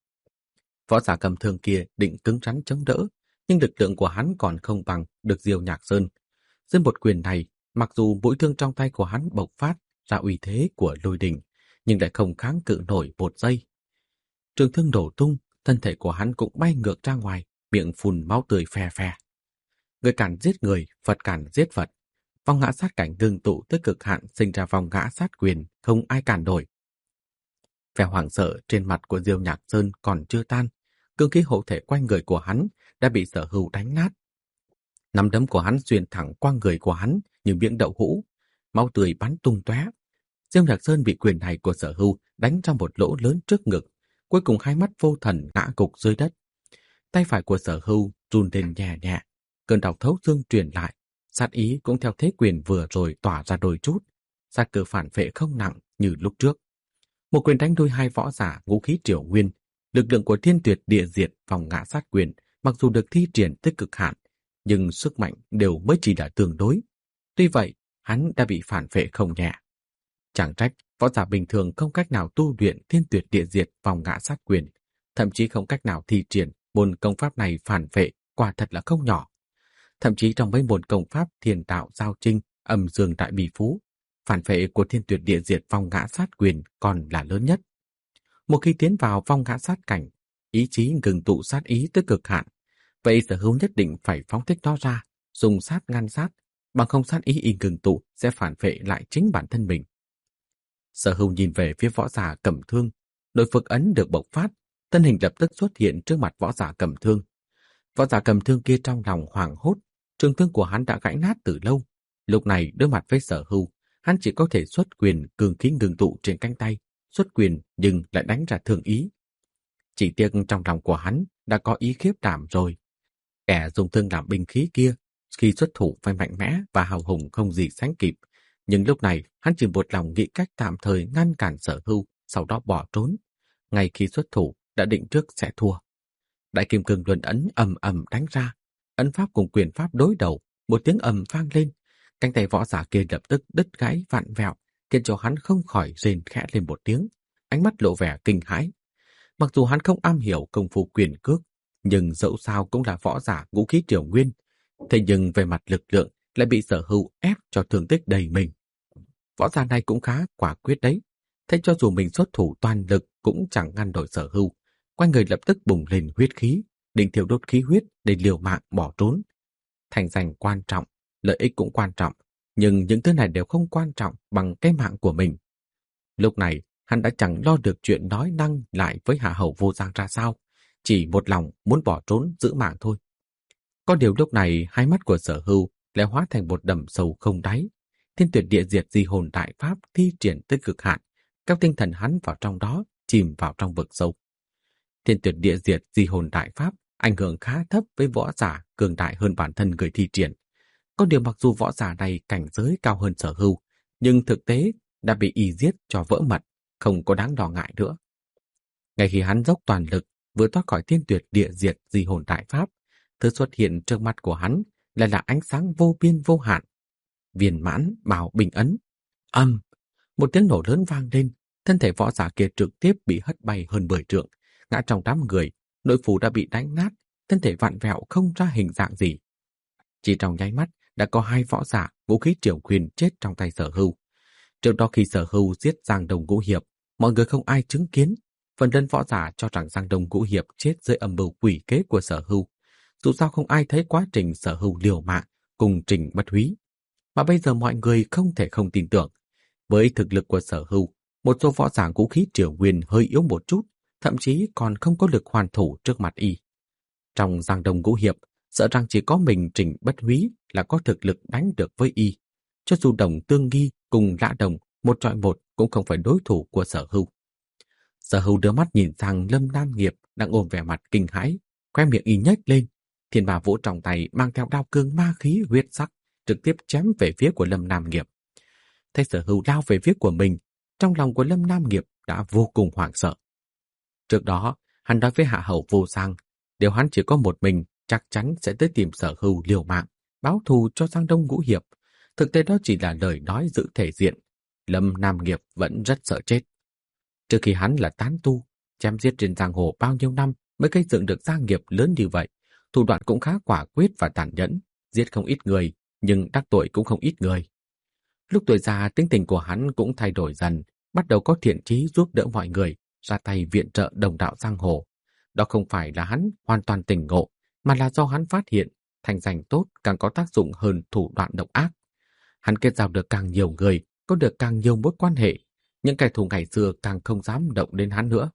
Võ giả cầm thương kia định cứng rắn chống đỡ, nhưng lực lượng của hắn còn không bằng được Diêu Nhạc Sơn. Dưới một quyền này, mặc dù mũi thương trong tay của hắn bộc phát ra uy thế của lôi đình, nhưng lại không kháng cự nổi một giây. Trường thương đổ tung, thân thể của hắn cũng bay ngược ra ngoài, miệng phun máu tươi phe phe. Người cản giết người, Phật cản giết Phật. Vòng ngã sát cảnh ngưng tụ tới cực hạn, sinh ra vòng ngã sát quyền, không ai cản nổi. Vẻ hoảng sợ trên mặt của Diêu Nhạc Sơn còn chưa tan, cương khí hộ thể quanh người của hắn đã bị Sở Hưu đánh nát. Nắm đấm của hắn xuyên thẳng qua người của hắn như miệng đậu hũ, máu tươi bắn tung tóe. Diêu Nhạc Sơn bị quyền này của Sở Hưu đánh ra một lỗ lớn trước ngực, cuối cùng hai mắt vô thần ngã gục dưới đất. Tay phải của Sở Hưu run lên nhẹ nhẹ, cơn đau thấu xương truyền lại, sát ý cũng theo thế quyền vừa rồi tỏa ra đôi chút, sát cơ phản phệ không nặng như lúc trước. Một quyền đánh đôi hai võ giả vũ khí Triều Nguyên, lực lượng của Thiên Tuyệt Địa Diệt vòng ngã sát quyền mặc dù được thi triển tới cực hạn, nhưng sức mạnh đều mới chỉ là tương đối. Tuy vậy, hắn đã bị phản phệ không nhẹ. Chẳng trách võ giả bình thường không cách nào tu luyện Thiên Tuyệt Địa Diệt vòng ngã sát quyền, thậm chí không cách nào thi triển môn công pháp này phản phệ quả thật là không nhỏ. Thậm chí trong mấy môn công pháp Thiên Đạo Giao Trinh, Âm Dương Đại Bỉ Phú, phản phệ của Thiên Tuyệt Địa Diệt vòng ngã sát quyền còn là lớn nhất. Một khi tiến vào vòng ngã sát cảnh, ý chí ngừng tụ sát ý tới cực hạn, vậy Sở Hưu nhất định phải phóng thích nó ra, dùng sát ngăn sát, bằng không sát ý y ngừng tụ sẽ phản phệ lại chính bản thân mình. Sở Hưu nhìn về phía võ giả cầm thương, đội phực ấn được bộc phát, thân hình lập tức xuất hiện trước mặt võ giả cầm thương. Võ giả cầm thương kia trong lòng hoảng hốt, trường thương của hắn đã gãy nát từ lâu. Lúc này đối mặt với Sở Hưu, hắn chỉ có thể xuất quyền cường khí ngừng tụ trên cánh tay, xuất quyền nhưng lại đánh ra thương ý. Chỉ tiếc trong lòng của hắn đã có ý khiếp đảm rồi. Kẻ dùng thương làm binh khí kia, khi xuất thủ phải mạnh mẽ và hào hùng không gì sánh kịp. Nhưng lúc này hắn chỉ một lòng nghĩ cách tạm thời ngăn cản Sở Hưu, sau đó bỏ trốn. Ngay khi xuất thủ đã định trước sẽ thua. Đại kim cương luân ấn ầm ầm đánh ra, ấn pháp cùng quyền pháp đối đầu, một tiếng ầm vang lên, cánh tay võ giả kia lập tức đứt gãy vặn vẹo, khiến cho hắn không khỏi rên khẽ lên một tiếng, ánh mắt lộ vẻ kinh hãi. Mặc dù hắn không am hiểu công phu quyền cước, nhưng dẫu sao cũng là võ giả ngũ khí triều nguyên. Thế nhưng về mặt lực lượng lại bị Sở Hưu ép cho thương tích đầy mình. Võ giả này cũng khá quả quyết đấy. Thế cho dù mình xuất thủ toàn lực cũng chẳng ngăn nổi Sở Hưu. Quanh người lập tức bùng lên huyết khí, định thiêu đốt khí huyết để liều mạng bỏ trốn. Thành danh quan trọng, lợi ích cũng quan trọng, nhưng những thứ này đều không quan trọng bằng cái mạng của mình. Lúc này, hắn đã chẳng lo được chuyện nói năng lại với Hạ Hầu Vô Giang ra sao, chỉ một lòng muốn bỏ trốn giữ mạng thôi. Có điều lúc này, hai mắt của Sở Hưu lại hóa thành một đầm sâu không đáy. Thiên tuyệt địa diệt di hồn đại pháp thi triển tới cực hạn, kéo tinh thần hắn vào trong đó, chìm vào trong vực sâu. Thiên tuyệt địa diệt di hồn đại pháp ảnh hưởng khá thấp với võ giả cường đại hơn bản thân người thi triển. Có điều mặc dù võ giả này cảnh giới cao hơn Sở Hưu, nhưng thực tế đã bị y giết cho vỡ mật, không có đáng lo ngại nữa. Ngay khi hắn dốc toàn lực vừa thoát khỏi thiên tuyệt địa diệt di hồn đại pháp, thứ xuất hiện trước mắt của hắn lại là ánh sáng vô biên vô hạn. Viên mãn bảo bình ấn. Âm, một tiếng nổ lớn vang lên, thân thể võ giả kia trực tiếp bị hất bay hơn mười trượng, ngã trong đám người, nội phủ đã bị đánh nát, thân thể vặn vẹo không ra hình dạng gì. Chỉ trong nháy mắt đã có hai võ giả vũ khí triều quyền chết trong tay Sở Hưu. Trước đó khi Sở Hưu giết Giang Đông Ngũ Hiệp, mọi người không ai chứng kiến. Phần lớn võ giả cho rằng Giang Đông Ngũ Hiệp chết dưới âm mưu quỷ kế của Sở Hưu. Dù sao không ai thấy quá trình Sở Hưu liều mạng cùng Trình Bất Húy. Mà bây giờ mọi người không thể không tin tưởng. Với thực lực của Sở Hưu, một số võ giả vũ khí triều nguyên hơi yếu một chút, thậm chí còn không có lực hoàn thủ trước mặt y. Trong Giang Đông Ngũ Hiệp, sợ rằng chỉ có mình Trình Bất Húy là có thực lực đánh được với y. Cho dù Đồng Tương Nghi cùng Lã Đồng một trọi một cũng không phải đối thủ của Sở Hưu. Sở Hưu đưa mắt nhìn sang Lâm Nam Nghiệp đang ôm vẻ mặt kinh hãi, khoe miệng y nhếch lên. Thiên Bà Vũ trong tay mang theo đao cương ma khí huyết sắc, trực tiếp chém về phía của Lâm Nam Nghiệp. Thấy Sở Hưu lao về phía của mình, trong lòng của Lâm Nam Nghiệp đã vô cùng hoảng sợ. Trước đó, hắn nói với Hạ Hầu Vô Giang, nếu hắn chỉ có một mình, chắc chắn sẽ tới tìm Sở Hưu liều mạng, báo thù cho Giang Đông Ngũ Hiệp. Thực tế đó chỉ là lời nói giữ thể diện. Lâm Nam Nghiệp vẫn rất sợ chết. Trước khi hắn là tán tu, chém giết trên giang hồ bao nhiêu năm mới gây dựng được gia nghiệp lớn như vậy, thủ đoạn cũng khá quả quyết và tàn nhẫn, giết không ít người, nhưng đắc tội cũng không ít người. Lúc tuổi già, tính tình của hắn cũng thay đổi dần, bắt đầu có thiện chí giúp đỡ mọi người, ra tay viện trợ đồng đạo giang hồ. Đó không phải là hắn hoàn toàn tỉnh ngộ, mà là do hắn phát hiện thành danh tốt càng có tác dụng hơn thủ đoạn độc ác. Hắn kết giao được càng nhiều người, có được càng nhiều mối quan hệ, những kẻ thù ngày xưa càng không dám động đến hắn nữa.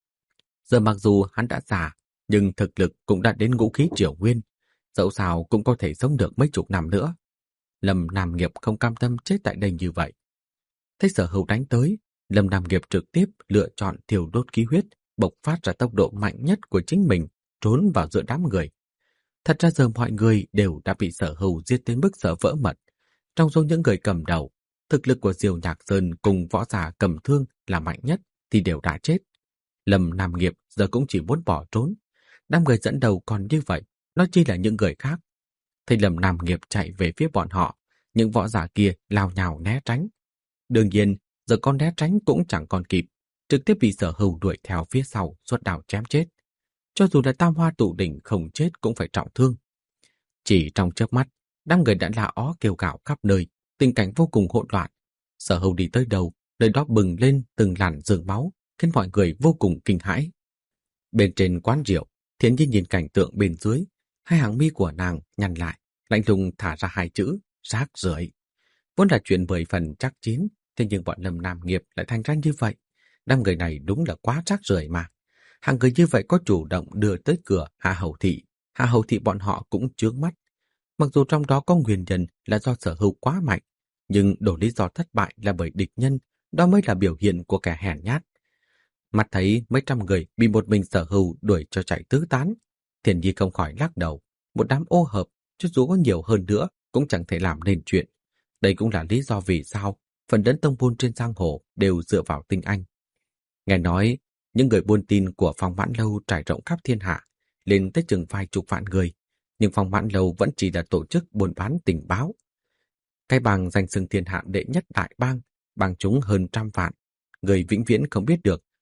Giờ mặc dù hắn đã già, nhưng thực lực cũng đã đến ngũ khí triều nguyên, dẫu sao cũng có thể sống được mấy chục năm nữa. Lâm Nam Nghiệp không cam tâm chết tại đây như vậy. Thấy Sở Hưu đánh tới, Lâm Nam Nghiệp trực tiếp lựa chọn thiêu đốt khí huyết, bộc phát ra tốc độ mạnh nhất của chính mình, trốn vào giữa đám người. Thật ra giờ mọi người đều đã bị Sở Hưu giết đến mức sợ vỡ mật. Trong số những người cầm đầu, thực lực của Diều Nhạc Sơn cùng võ giả cầm thương là mạnh nhất thì đều đã chết. Lâm Nam Nghiệp giờ cũng chỉ muốn bỏ trốn. Đám người dẫn đầu còn như vậy, nói chi là những người khác. Thấy Lâm Nam Nghiệp chạy về phía bọn họ, những võ giả kia lao nhào né tránh. Đương nhiên, giờ con né tránh cũng chẳng còn kịp, trực tiếp bị Sở Hưu đuổi theo phía sau xuất đao chém chết. Cho dù là Tam Hoa Tụ Đỉnh không chết cũng phải trọng thương. Chỉ trong chớp mắt, đám người đã la ó kêu gào khắp nơi, tình cảnh vô cùng hỗn loạn. Sở Hưu đi tới đâu, nơi đó bừng lên từng làn rừng máu, khiến mọi người vô cùng kinh hãi. Bên trên quán rượu, Thiến Nhi nhìn cảnh tượng bên dưới, hai hàng mi của nàng nhăn lại, lạnh lùng thả ra hai chữ rác rưởi. Vốn là chuyện mười phần chắc chín, thế nhưng bọn Lâm Nam Nghiệp lại thành ra như vậy. Đám người này đúng là quá rác rưởi mà. Hàng người như vậy có chủ động đưa tới cửa Hạ Hầu Thị, Hạ Hầu Thị bọn họ cũng chướng mắt. Mặc dù trong đó có nguyên nhân là do Sở Hưu quá mạnh, nhưng đổ lý do thất bại là bởi địch nhân, đó mới là biểu hiện của kẻ hèn nhát. Mặt thấy mấy trăm người bị một mình Sở Hưu đuổi cho chạy tứ tán, Thiền Nhi không khỏi lắc đầu. Một đám ô hợp, cho dù có nhiều hơn nữa, cũng chẳng thể làm nên chuyện. Đây cũng là lý do vì sao phần lớn tông môn trên giang hồ đều dựa vào tinh anh. Nghe nói, những người buôn tin của Phong Mãn Lâu trải rộng khắp thiên hạ, lên tới chừng vài chục vạn người, nhưng Phong Mãn Lâu vẫn chỉ là tổ chức buôn bán tình báo. Cái bang danh xưng thiên hạ đệ nhất đại bang, bang chúng hơn trăm vạn, người vĩnh viễn không biết được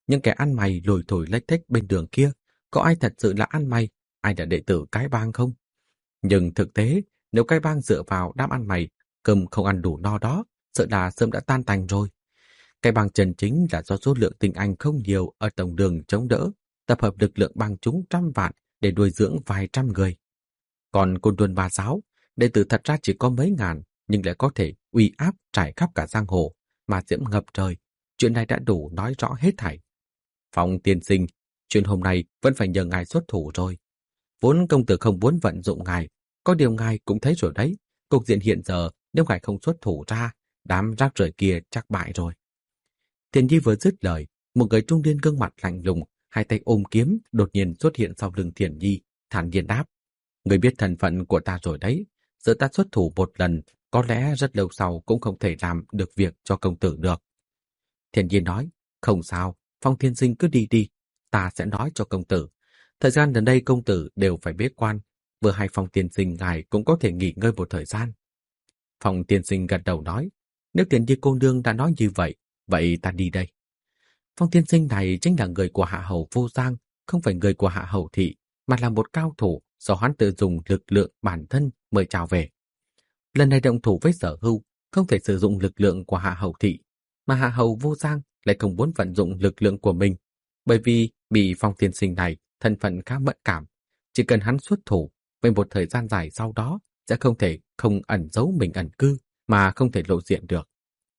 những kẻ ăn mày lùi thủi lếch thếch bên đường kia, có ai thật sự là ăn mày, ai là đệ tử cái bang không? Nhưng thực tế, nếu cái bang dựa vào đám ăn mày, cơm không ăn đủ no đó, sợ là sớm đã tan tành rồi. Cái bang chân chính là do số lượng tinh anh không nhiều ở tổng đường chống đỡ, tập hợp lực lượng bang chúng trăm vạn để nuôi dưỡng vài trăm người. Còn côn luân ba giáo, đệ tử thật ra chỉ có mấy ngàn, nhưng lại có thể uy áp trải khắp cả giang hồ, mà diễm ngập trời. Chuyện này đã đủ nói rõ hết thảy. Phong tiên sinh, chuyện hôm nay vẫn phải nhờ ngài xuất thủ rồi. Vốn công tử không muốn vận dụng ngài, có điều ngài cũng thấy rồi đấy. Cục diện hiện giờ, nếu ngài không xuất thủ ra, đám rác rưởi kia chắc bại rồi. Thiền Nhi vừa dứt lời, một người trung niên gương mặt lạnh lùng, hai tay ôm kiếm, đột nhiên xuất hiện sau lưng Thiền Nhi, thản nhiên đáp: người biết thân phận của ta rồi đấy, giờ ta xuất thủ một lần, có lẽ rất lâu sau cũng không thể làm được việc cho công tử được. Thiền Nhi nói: không sao, Phong tiên sinh cứ đi đi, ta sẽ nói cho công tử. Thời gian gần đây công tử đều phải bế quan, vừa hay Phong tiên sinh ngài cũng có thể nghỉ ngơi một thời gian. Phong tiên sinh gật đầu nói: nếu Thiền Nhi cô nương đã nói như vậy, vậy ta đi đây. Phong tiên sinh này chính là người của Hạ Hầu Vô Giang, không phải người của Hạ Hầu Thị, mà là một cao thủ do hắn tự dùng lực lượng bản thân mời chào về. Lần này động thủ với Sở Hưu, không thể sử dụng lực lượng của Hạ Hầu Thị, mà Hạ Hầu Vô Giang lại không muốn vận dụng lực lượng của mình, bởi vì bị Phong tiên sinh này thân phận khá mẫn cảm, chỉ cần hắn xuất thủ, về một thời gian dài sau đó sẽ không thể không ẩn giấu mình ẩn cư, mà không thể lộ diện được.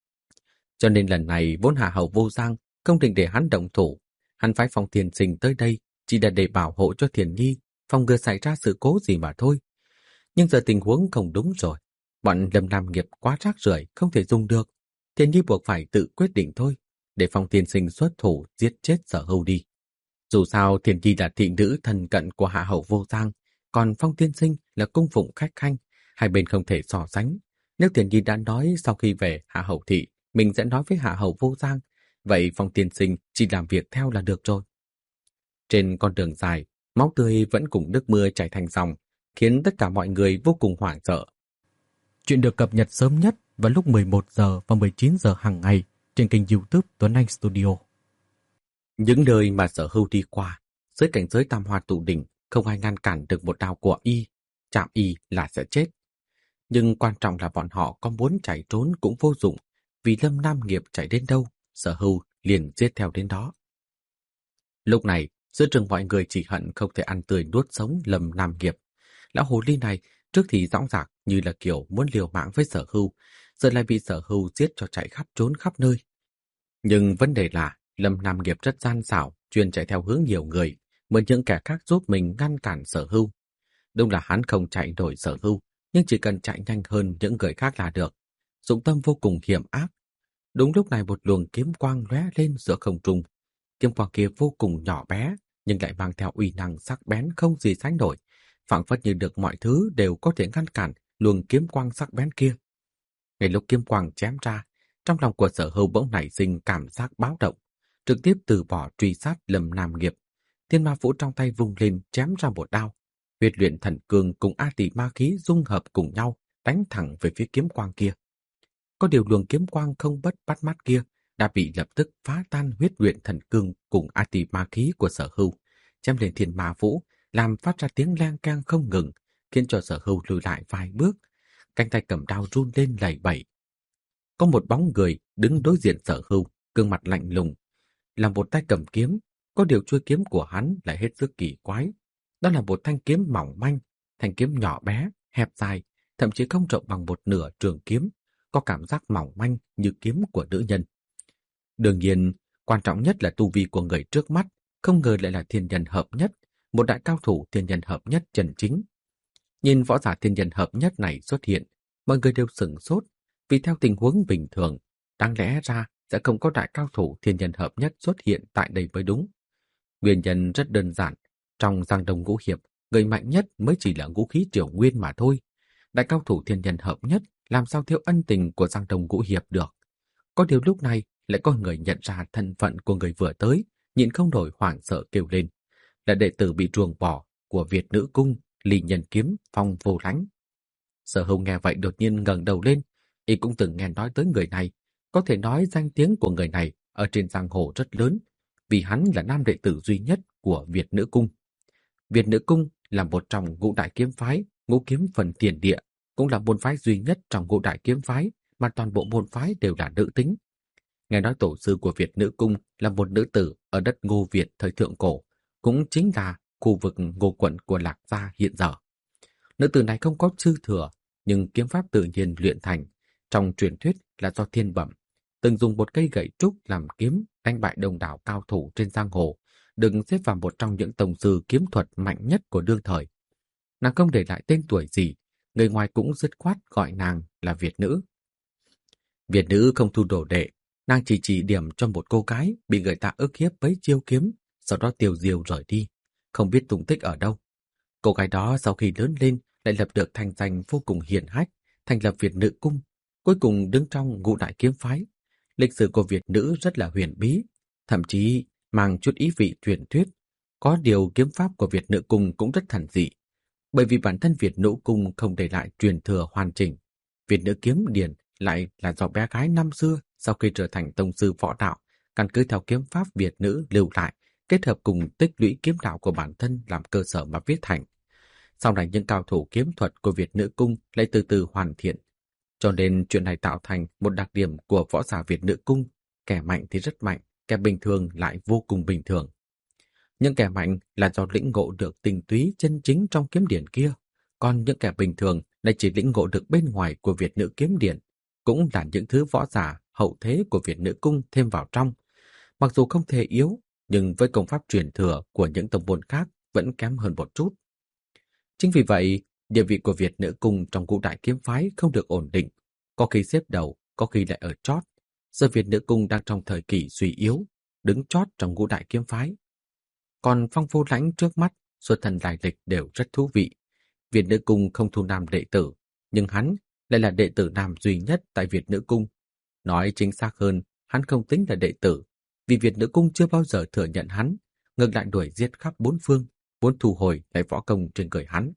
Cho nên lần này vốn Hạ Hầu Vô Giang không định để hắn động thủ, hắn phái Phong tiên sinh tới đây chỉ là để bảo hộ cho Thiền Nhi, phòng ngừa xảy ra sự cố gì mà thôi. Nhưng giờ tình huống không đúng rồi, bọn Lâm Nam Nghiệp quá rác rưởi không thể dùng được, Thiền Nhi buộc phải tự quyết định thôi, để Phong tiên sinh xuất thủ giết chết Sở Hưu đi. Dù sao Thiền Nhi là thị nữ thân cận của Hạ Hầu Vô Giang, còn Phong tiên sinh là cung phụng khách khanh, hai bên không thể so sánh. Nếu Thiền Nhi đã nói sau khi về Hạ Hầu Thị mình sẽ nói với Hạ Hầu Vô Giang, vậy Phong tiên sinh chỉ làm việc theo là được rồi. Trên con đường dài, máu tươi vẫn cùng nước mưa chảy thành dòng, khiến tất cả mọi người vô cùng hoảng sợ. Chuyện được cập nhật sớm nhất vào lúc mười một giờ và mười chín giờ hàng ngày trên kênh YouTube Tuấn Anh Studio. Những nơi mà Sở Hưu đi qua, dưới cảnh giới tam hoa tụ đỉnh, không ai ngăn cản được một đao của y, chạm y là sẽ chết. Nhưng quan trọng là bọn họ có muốn chạy trốn cũng vô dụng, vì Lâm Nam Nghiệp chạy đến đâu, Sở Hưu liền giết theo đến đó. Lúc này, giữa trường mọi người chỉ hận không thể ăn tươi nuốt sống Lâm Nam Nghiệp. Lão hồ ly này trước thì dõng dạc như là kiểu muốn liều mạng với Sở Hưu, giờ lại bị Sở Hưu giết cho chạy khắp trốn khắp nơi. Nhưng vấn đề là Lâm Nam Nghiệp rất gian xảo, chuyên chạy theo hướng nhiều người, mượn những kẻ khác giúp mình ngăn cản Sở Hưu. Đúng là hắn không chạy nổi Sở Hưu, nhưng chỉ cần chạy nhanh hơn những người khác là được. Dụng tâm vô cùng hiểm ác. Đúng lúc này một luồng kiếm quang lóe lên giữa không trung. Kiếm quang kia vô cùng nhỏ bé, nhưng lại mang theo uy năng sắc bén không gì sánh nổi, phảng phất như được mọi thứ đều có thể ngăn cản luồng kiếm quang sắc bén kia. Ngay lúc kiếm quang chém ra, trong lòng của Sở Hưu bỗng nảy sinh cảm giác báo động, trực tiếp từ bỏ truy sát Lâm Nam Nghiệp. Thiên Ma Vũ trong tay vung lên chém ra một đao. Huyết luyện thần cương cùng A Tỷ ma khí dung hợp cùng nhau, đánh thẳng về phía kiếm quang kia. Có điều luồng kiếm quang không bất bắt mắt kia đã bị lập tức phá tan huyết luyện thần cương cùng A Tỷ ma khí của Sở Hưu, chém lên Thiên Ma Vũ, làm phát ra tiếng leng keng không ngừng, khiến cho Sở Hưu lùi lại vài bước, cánh tay cầm đao run lên lẩy bẩy. Có một bóng người đứng đối diện Sở Hưu, gương mặt lạnh lùng, là một tay cầm kiếm, có điều chuôi kiếm của hắn lại hết sức kỳ quái. Đó là một thanh kiếm mỏng manh, thanh kiếm nhỏ bé, hẹp dài, thậm chí không rộng bằng một nửa trường kiếm, có cảm giác mỏng manh như kiếm của nữ nhân. Đương nhiên, quan trọng nhất là tu vi của người trước mắt, không ngờ lại là thiên nhân hợp nhất, một đại cao thủ thiên nhân hợp nhất chân chính. Nhìn võ giả thiên nhân hợp nhất này xuất hiện, mọi người đều sửng sốt, vì theo tình huống bình thường, đáng lẽ ra sẽ không có đại cao thủ thiên nhân hợp nhất xuất hiện tại đây mới đúng. Nguyên nhân rất đơn giản, trong Giang Đông Ngũ Hiệp, người mạnh nhất mới chỉ là ngũ khí triều nguyên mà thôi. Đại cao thủ thiên nhân hợp nhất làm sao thiếu ân tình của Giang Đông Ngũ Hiệp được. Có điều lúc này lại có người nhận ra thân phận của người vừa tới, nhịn không nổi hoảng sợ kêu lên, là đệ tử bị truồng bỏ của Việt Nữ Cung, Lý Nhân Kiếm, Phong Vô Lánh. Sở Hưu nghe vậy đột nhiên ngẩng đầu lên, y cũng từng nghe nói tới người này, có thể nói danh tiếng của người này ở trên giang hồ rất lớn, vì hắn là nam đệ tử duy nhất của Việt Nữ Cung. Việt Nữ Cung là một trong ngũ đại kiếm phái, ngũ kiếm phần tiền địa, cũng là môn phái duy nhất trong ngũ đại kiếm phái mà toàn bộ môn phái đều là nữ tính. Nghe nói tổ sư của Việt Nữ Cung là một nữ tử ở đất Ngô Việt thời thượng cổ, cũng chính là khu vực Ngô quận của Lạc Gia hiện giờ. Nữ tử này không có sư thừa, nhưng kiếm pháp tự nhiên luyện thành, trong truyền thuyết là do thiên bẩm, từng dùng một cây gậy trúc làm kiếm đánh bại đông đảo cao thủ trên giang hồ, được xếp vào một trong những tông sư kiếm thuật mạnh nhất của đương thời. Nàng không để lại tên tuổi gì, người ngoài cũng dứt khoát gọi nàng là Việt Nữ. Việt Nữ không thu đồ đệ, nàng chỉ chỉ điểm cho một cô gái bị người ta ức hiếp với chiêu kiếm, sau đó tiêu diêu rời đi, không biết tung tích ở đâu. Cô gái đó sau khi lớn lên lại lập được thành danh vô cùng hiển hách, thành lập Việt Nữ Cung, cuối cùng đứng trong ngũ đại kiếm phái. Lịch sử của Việt Nữ rất là huyền bí, thậm chí mang chút ý vị truyền thuyết. Có điều kiếm pháp của Việt Nữ Cung cũng rất thần dị, bởi vì bản thân Việt Nữ Cung không để lại truyền thừa hoàn chỉnh. Việt Nữ kiếm điển lại là do bé gái năm xưa sau khi trở thành tông sư võ đạo, căn cứ theo kiếm pháp Việt Nữ lưu lại, kết hợp cùng tích lũy kiếm đạo của bản thân làm cơ sở mà viết thành. Sau này những cao thủ kiếm thuật của Việt Nữ Cung lại từ từ hoàn thiện. Cho nên chuyện này tạo thành một đặc điểm của võ giả Việt Nữ Cung, kẻ mạnh thì rất mạnh, kẻ bình thường lại vô cùng bình thường. Những kẻ mạnh là do lĩnh ngộ được tinh túy chân chính trong kiếm điển kia, còn những kẻ bình thường lại chỉ lĩnh ngộ được bên ngoài của Việt Nữ kiếm điển, cũng là những thứ võ giả hậu thế của Việt Nữ Cung thêm vào trong. Mặc dù không thể yếu, nhưng với công pháp truyền thừa của những tông môn khác vẫn kém hơn một chút. Chính vì vậy, địa vị của Việt Nữ Cung trong ngũ đại kiếm phái không được ổn định, có khi xếp đầu, có khi lại ở chót. Giờ Việt Nữ Cung đang trong thời kỳ suy yếu, đứng chót trong ngũ đại kiếm phái. Còn Phong Vô Lãnh trước mắt, xuất thân lai lịch đều rất thú vị. Việt Nữ Cung không thu nam đệ tử, nhưng hắn lại là đệ tử nam duy nhất tại Việt Nữ Cung. Nói chính xác hơn, hắn không tính là đệ tử, vì Việt Nữ Cung chưa bao giờ thừa nhận hắn, ngược lại đuổi giết khắp bốn phương, muốn thu hồi lại võ công trên người hắn.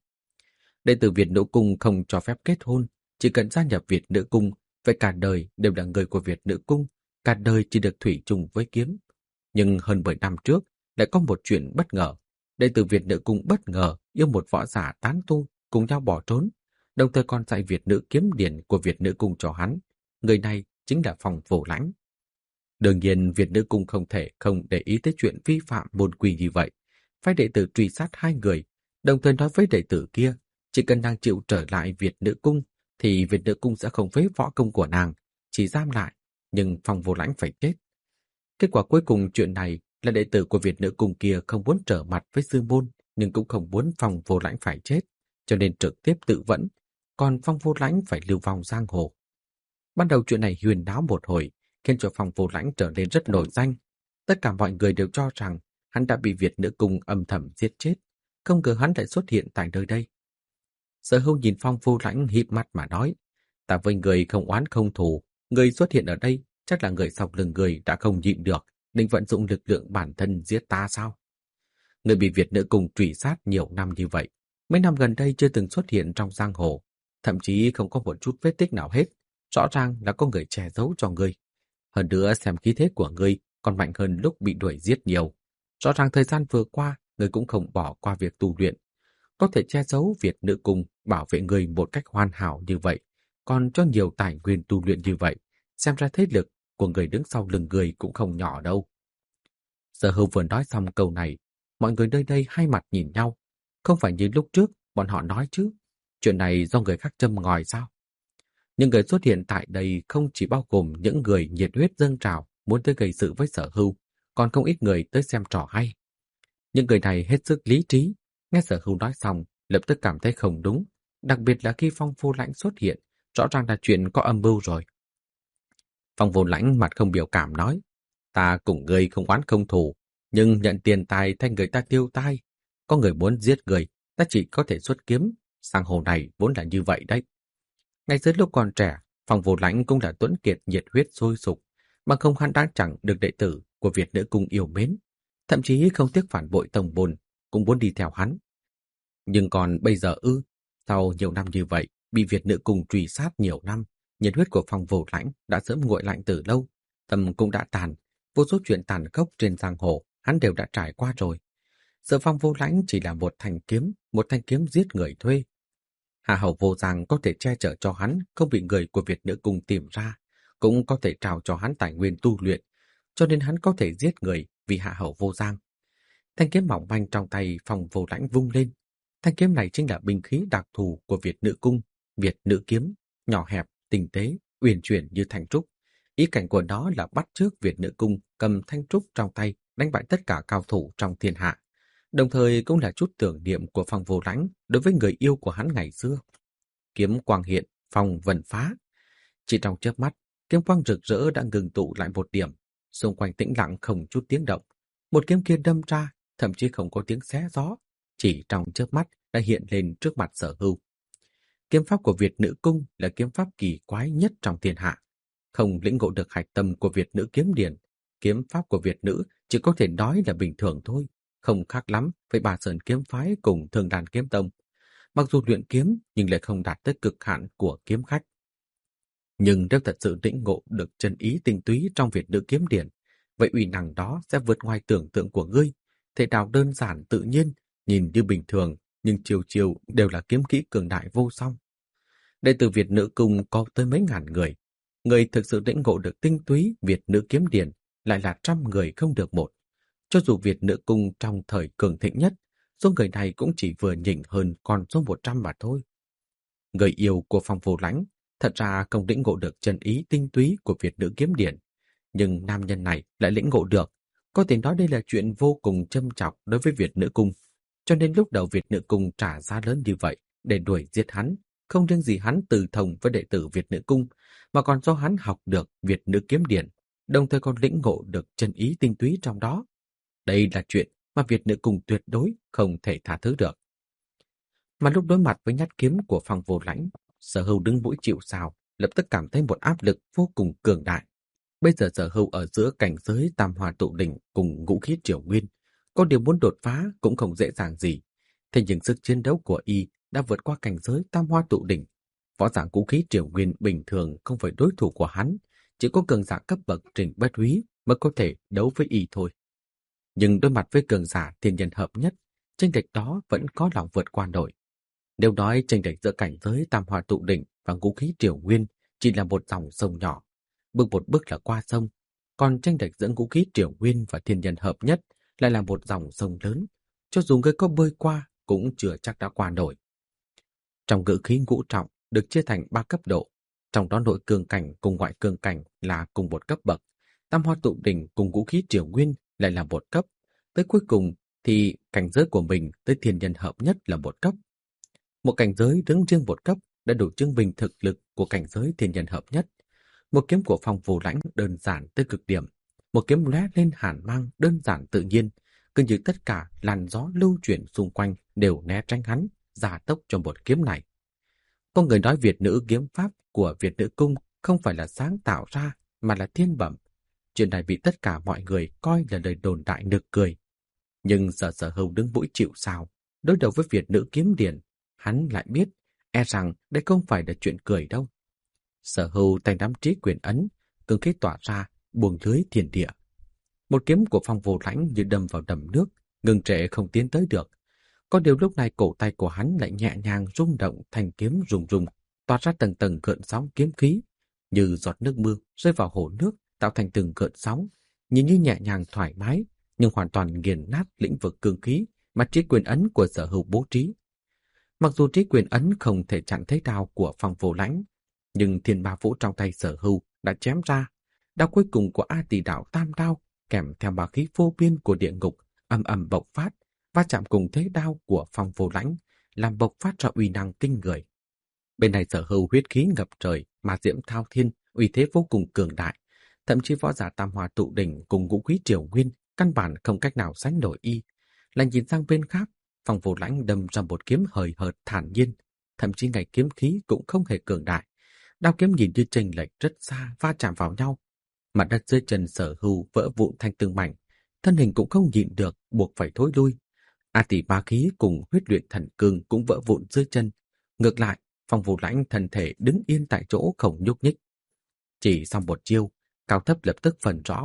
Đệ tử Việt Nữ Cung không cho phép kết hôn, chỉ cần gia nhập Việt Nữ Cung, vậy cả đời đều là người của Việt Nữ Cung, cả đời chỉ được thủy chung với kiếm. Nhưng hơn mười năm trước, lại có một chuyện bất ngờ. Đệ tử Việt Nữ Cung bất ngờ yêu một võ giả tán tu, cùng nhau bỏ trốn, đồng thời còn dạy Việt Nữ kiếm điển của Việt Nữ Cung cho hắn. Người này chính là Phong Vô Lãnh. Đương nhiên Việt Nữ Cung không thể không để ý tới chuyện vi phạm môn quy như vậy. Phái đệ tử truy sát hai người, đồng thời nói với đệ tử kia, chỉ cần nàng chịu trở lại Việt Nữ Cung, thì Việt Nữ Cung sẽ không phế võ công của nàng, chỉ giam lại, nhưng Phong Vô Lãnh phải chết. Kết quả cuối cùng chuyện này là đệ tử của Việt Nữ Cung kia không muốn trở mặt với sư môn, nhưng cũng không muốn Phong Vô Lãnh phải chết, cho nên trực tiếp tự vẫn, còn Phong Vô Lãnh phải lưu vong giang hồ. Ban đầu chuyện này huyền náo một hồi, khiến cho Phong Vô Lãnh trở nên rất nổi danh. Tất cả mọi người đều cho rằng hắn đã bị Việt Nữ Cung âm thầm giết chết, không ngờ hắn lại xuất hiện tại nơi đây. Sở Hưu nhìn Phong Vô Lãnh híp mắt mà nói, ta với người không oán không thù, người xuất hiện ở đây chắc là người sau lưng người đã không nhịn được, định vận dụng lực lượng bản thân giết ta sao? Người bị Việt Nữ Cung truy sát nhiều năm như vậy, mấy năm gần đây chưa từng xuất hiện trong giang hồ, thậm chí không có một chút vết tích nào hết, rõ ràng là có người che giấu cho ngươi. Hơn nữa xem khí thế của ngươi còn mạnh hơn lúc bị đuổi giết nhiều. Rõ ràng thời gian vừa qua, ngươi cũng không bỏ qua việc tu luyện. Có thể che giấu Việt Nữ Cung bảo vệ ngươi một cách hoàn hảo như vậy, còn cho nhiều tài nguyên tu luyện như vậy, xem ra thế lực của người đứng sau lưng người cũng không nhỏ đâu. Sở Hưu vừa nói xong câu này, mọi người nơi đây hai mặt nhìn nhau. Không phải như lúc trước bọn họ nói chứ, chuyện này do người khác châm ngòi sao? Nhưng người xuất hiện tại đây không chỉ bao gồm những người nhiệt huyết dâng trào muốn tới gây sự với Sở Hưu, còn không ít người tới xem trò hay. Những người này hết sức lý trí, nghe Sở Hưu nói xong, lập tức cảm thấy không đúng, đặc biệt là khi Phong Vô Lãnh xuất hiện, rõ ràng là chuyện có âm mưu rồi. Phong Vô Lãnh mặt không biểu cảm nói, ta cùng ngươi không oán không thù, nhưng nhận tiền tài thay người ta tiêu tai. Có người muốn giết người, ta chỉ có thể xuất kiếm, sang hồ này vốn là như vậy đấy. Ngay giữa lúc còn trẻ, Phong Vô Lãnh cũng là tuấn kiệt nhiệt huyết sôi sục, mà không hắn đã chẳng được đệ tử của Việt Nữ Cung yêu mến, thậm chí không tiếc phản bội tông môn, cũng muốn đi theo hắn. Nhưng còn bây giờ ư, sau nhiều năm như vậy, bị Việt Nữ Cung truy sát nhiều năm, nhiệt huyết của Phong Vô Lãnh đã sớm nguội lạnh từ lâu, tâm cũng đã tàn, Vô số chuyện tàn khốc trên giang hồ, hắn đều đã trải qua rồi. Sở Phong Vô Lãnh chỉ là một thanh kiếm, một thanh kiếm giết người thuê. Hạ Hầu Vô Giang có thể che chở cho hắn không bị người của Việt Nữ Cung tìm ra, cũng có thể trao cho hắn tài nguyên tu luyện, cho nên hắn có thể giết người vì Hạ Hầu Vô Giang. Thanh kiếm mỏng manh trong tay Phong Vô Lãnh vung lên. Thanh kiếm này chính là binh khí đặc thù của Việt Nữ Cung, Việt Nữ kiếm, nhỏ hẹp, tinh tế, uyển chuyển như thanh trúc. Ý cảnh của nó là bắt chước Việt Nữ Cung cầm thanh trúc trong tay đánh bại tất cả cao thủ trong thiên hạ. Đồng thời cũng là chút tưởng niệm của Phong Vô Lãnh đối với người yêu của hắn ngày xưa. Kiếm quang hiện, phong vần phá. Chỉ trong chớp mắt, kiếm quang rực rỡ đã ngừng tụ lại một điểm, xung quanh tĩnh lặng không chút tiếng động. Một kiếm kia đâm ra, thậm chí không có tiếng xé gió, chỉ trong chớp mắt đã hiện lên trước mặt Sở Hưu. Kiếm pháp của Việt Nữ Cung là kiếm pháp kỳ quái nhất trong thiên hạ. Không lĩnh ngộ được hạch tâm của Việt Nữ kiếm điển, kiếm pháp của Việt Nữ chỉ có thể nói là bình thường thôi, không khác lắm với Bà Sơn kiếm phái cùng Thường Đàn kiếm tông. Mặc dù luyện kiếm nhưng lại không đạt tới cực hạn của kiếm khách. Nhưng nếu thật sự lĩnh ngộ được chân ý tinh túy trong Việt Nữ kiếm điển, vậy uy năng đó sẽ vượt ngoài tưởng tượng của ngươi. Thể đạo đơn giản tự nhiên, nhìn như bình thường, nhưng chiều chiều đều là kiếm kỹ cường đại vô song. Đệ tử Việt Nữ Cung có tới mấy ngàn người. Người thực sự lĩnh ngộ được tinh túy Việt Nữ kiếm điển lại là trăm người không được một. Cho dù Việt Nữ Cung trong thời cường thịnh nhất, số người này cũng chỉ vừa nhỉnh hơn con số một trăm mà thôi. Người yêu của Phong Vô Lãnh thật ra không lĩnh ngộ được chân ý tinh túy của Việt Nữ kiếm điển, nhưng nam nhân này lại lĩnh ngộ được. Có thể nói đây là chuyện vô cùng châm chọc đối với Việt Nữ Cung, cho nên lúc đầu Việt Nữ Cung trả giá lớn như vậy để đuổi giết hắn. Không riêng gì hắn từ thông với đệ tử Việt Nữ Cung, mà còn do hắn học được Việt Nữ kiếm điển, đồng thời còn lĩnh ngộ được chân ý tinh túy trong đó. Đây là chuyện mà Việt Nữ Cung tuyệt đối không thể tha thứ được. Mà lúc đối mặt với nhát kiếm của Phong Vô Lãnh, Sở Hưu đứng mũi chịu sào, lập tức cảm thấy một áp lực vô cùng cường đại. Bây giờ Sở Hưu ở giữa cảnh giới Tam Hoa Tụ Đỉnh cùng ngũ khí triều nguyên, có điều muốn đột phá cũng không dễ dàng gì. Thế nhưng sức chiến đấu của y đã vượt qua cảnh giới Tam Hoa Tụ Đỉnh. Võ giả ngũ khí triều nguyên bình thường không phải đối thủ của hắn, chỉ có cường giả cấp bậc Trình Bất Húy mới có thể đấu với y thôi. Nhưng đối mặt với cường giả thiên nhân hợp nhất, chênh lệch đó vẫn có lòng vượt qua nổi. Nếu nói chênh lệch giữa cảnh giới Tam Hoa Tụ Đỉnh và ngũ khí triều nguyên chỉ là một dòng sông nhỏ, bước một bước là qua sông, còn chênh lệch giữa ngũ khí triều nguyên và thiên nhân hợp nhất lại là một dòng sông lớn, cho dù người có bơi qua cũng chưa chắc đã qua nổi. Trong ngũ khí ngũ trọng được chia thành ba cấp độ, trong đó nội cường cảnh cùng ngoại cường cảnh là cùng một cấp bậc, Tam Hoa Tụ Đỉnh cùng ngũ khí triều nguyên lại là một cấp, tới cuối cùng thì cảnh giới của mình tới thiên nhân hợp nhất là một cấp. Một cảnh giới đứng riêng một cấp đã đủ chứng minh thực lực của cảnh giới thiên nhân hợp nhất. Một kiếm của Phong Vô Lãnh đơn giản tới cực điểm, một kiếm lóe lên hàn mang đơn giản tự nhiên, cứ như tất cả làn gió lưu chuyển xung quanh đều né tránh hắn, gia tốc cho một kiếm này. Có người nói Việt Nữ kiếm pháp của Việt Nữ Cung không phải là sáng tạo ra mà là thiên bẩm. Chuyện này bị tất cả mọi người coi là lời đồn đại nực cười. Nhưng Sở Sở Hưu đứng mũi chịu sào, đối đầu với Việt Nữ kiếm điển, hắn lại biết, e rằng đây không phải là chuyện cười đâu. Sở Hưu tay nắm trí quyền ấn, cương khí tỏa ra, buông lưới thiên địa. Một kiếm của Phong Vô Lãnh như đâm vào đầm nước, ngừng trệ không tiến tới được. Có điều lúc này cổ tay của hắn lại nhẹ nhàng rung động, thanh kiếm rung rung, toát ra tầng tầng gợn sóng kiếm khí, như giọt nước mưa rơi vào hồ nước, tạo thành từng gợn sóng, nhìn như nhẹ nhàng thoải mái, nhưng hoàn toàn nghiền nát lĩnh vực cương khí mà trí quyền ấn của Sở Hưu bố trí. Mặc dù trí quyền ấn không thể chặn thế đao của Phong Vô Lãnh, nhưng thiên ba vũ trong tay Sở Hưu đã chém ra. Đao cuối cùng của A Tỳ Đạo Tam Đao kèm theo bá khí vô biên của địa ngục ầm ầm bộc phát, va chạm cùng thế đao của Phong Vô Lãnh, làm bộc phát ra uy năng kinh người. Bên này Sở Hưu huyết khí ngập trời, mà diễm thao thiên, uy thế vô cùng cường đại, thậm chí võ giả Tam Hoa Tụ Đỉnh cùng ngũ khí triều nguyên căn bản không cách nào sánh nổi y. Lại nhìn sang bên khác, Phong Vô Lãnh đâm ra một kiếm hời hợt thản nhiên, thậm chí ngay kiếm khí cũng không hề cường đại. Đao kiếm nhìn như chênh lệch rất xa, va chạm vào nhau. Mặt đất dưới chân Sở Hưu vỡ vụn thành từng mảnh, thân hình cũng không nhịn được, buộc phải thối lui. A Tỷ bá khí cùng huyết luyện thần cương cũng vỡ vụn dưới chân. Ngược lại, Phong Vô Lãnh thân thể đứng yên tại chỗ không nhúc nhích. Chỉ sau một chiêu, cao thấp lập tức phân rõ.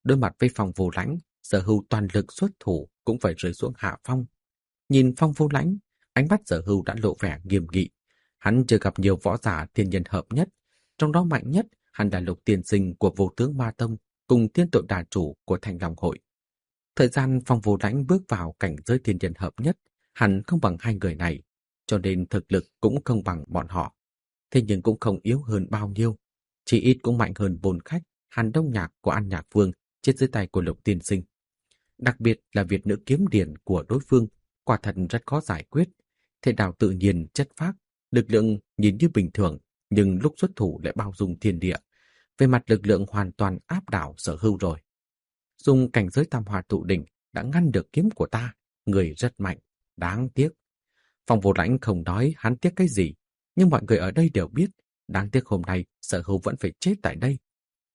Đối mặt với Phong Vô Lãnh, Sở Hưu toàn lực xuất thủ cũng phải rơi xuống hạ phong. Nhìn Phong Vô Lãnh, ánh mắt Sở Hưu đã lộ vẻ nghiêm nghị. Hắn chưa gặp nhiều võ giả thiên nhân hợp nhất, trong đó mạnh nhất hắn là Lục Tiên Sinh của Vô Tướng Ma Tông cùng Thiên Tội Đà Chủ của Thanh Long Hội. Thời gian Phong Vô Lãnh bước vào cảnh giới thiên nhân hợp nhất, hắn không bằng hai người này, cho nên thực lực cũng không bằng bọn họ. Thế nhưng cũng không yếu hơn bao nhiêu, chỉ ít cũng mạnh hơn Bồn Khách, Hàn Đông Nhạc của An Nhạc Vương chết dưới tay của Lục Tiên Sinh. Đặc biệt là Việt nữ kiếm điển của đối phương, quả thật rất khó giải quyết. Thế đạo tự nhiên chất phác, lực lượng nhìn như bình thường, nhưng lúc xuất thủ lại bao dung thiên địa. Về mặt lực lượng hoàn toàn áp đảo Sở Hưu rồi. Dùng cảnh giới tam hòa tụ đỉnh đã ngăn được kiếm của ta, người rất mạnh, đáng tiếc. Phong Vô Lãnh không nói hắn tiếc cái gì, nhưng mọi người ở đây đều biết, đáng tiếc hôm nay Sở Hưu vẫn phải chết tại đây.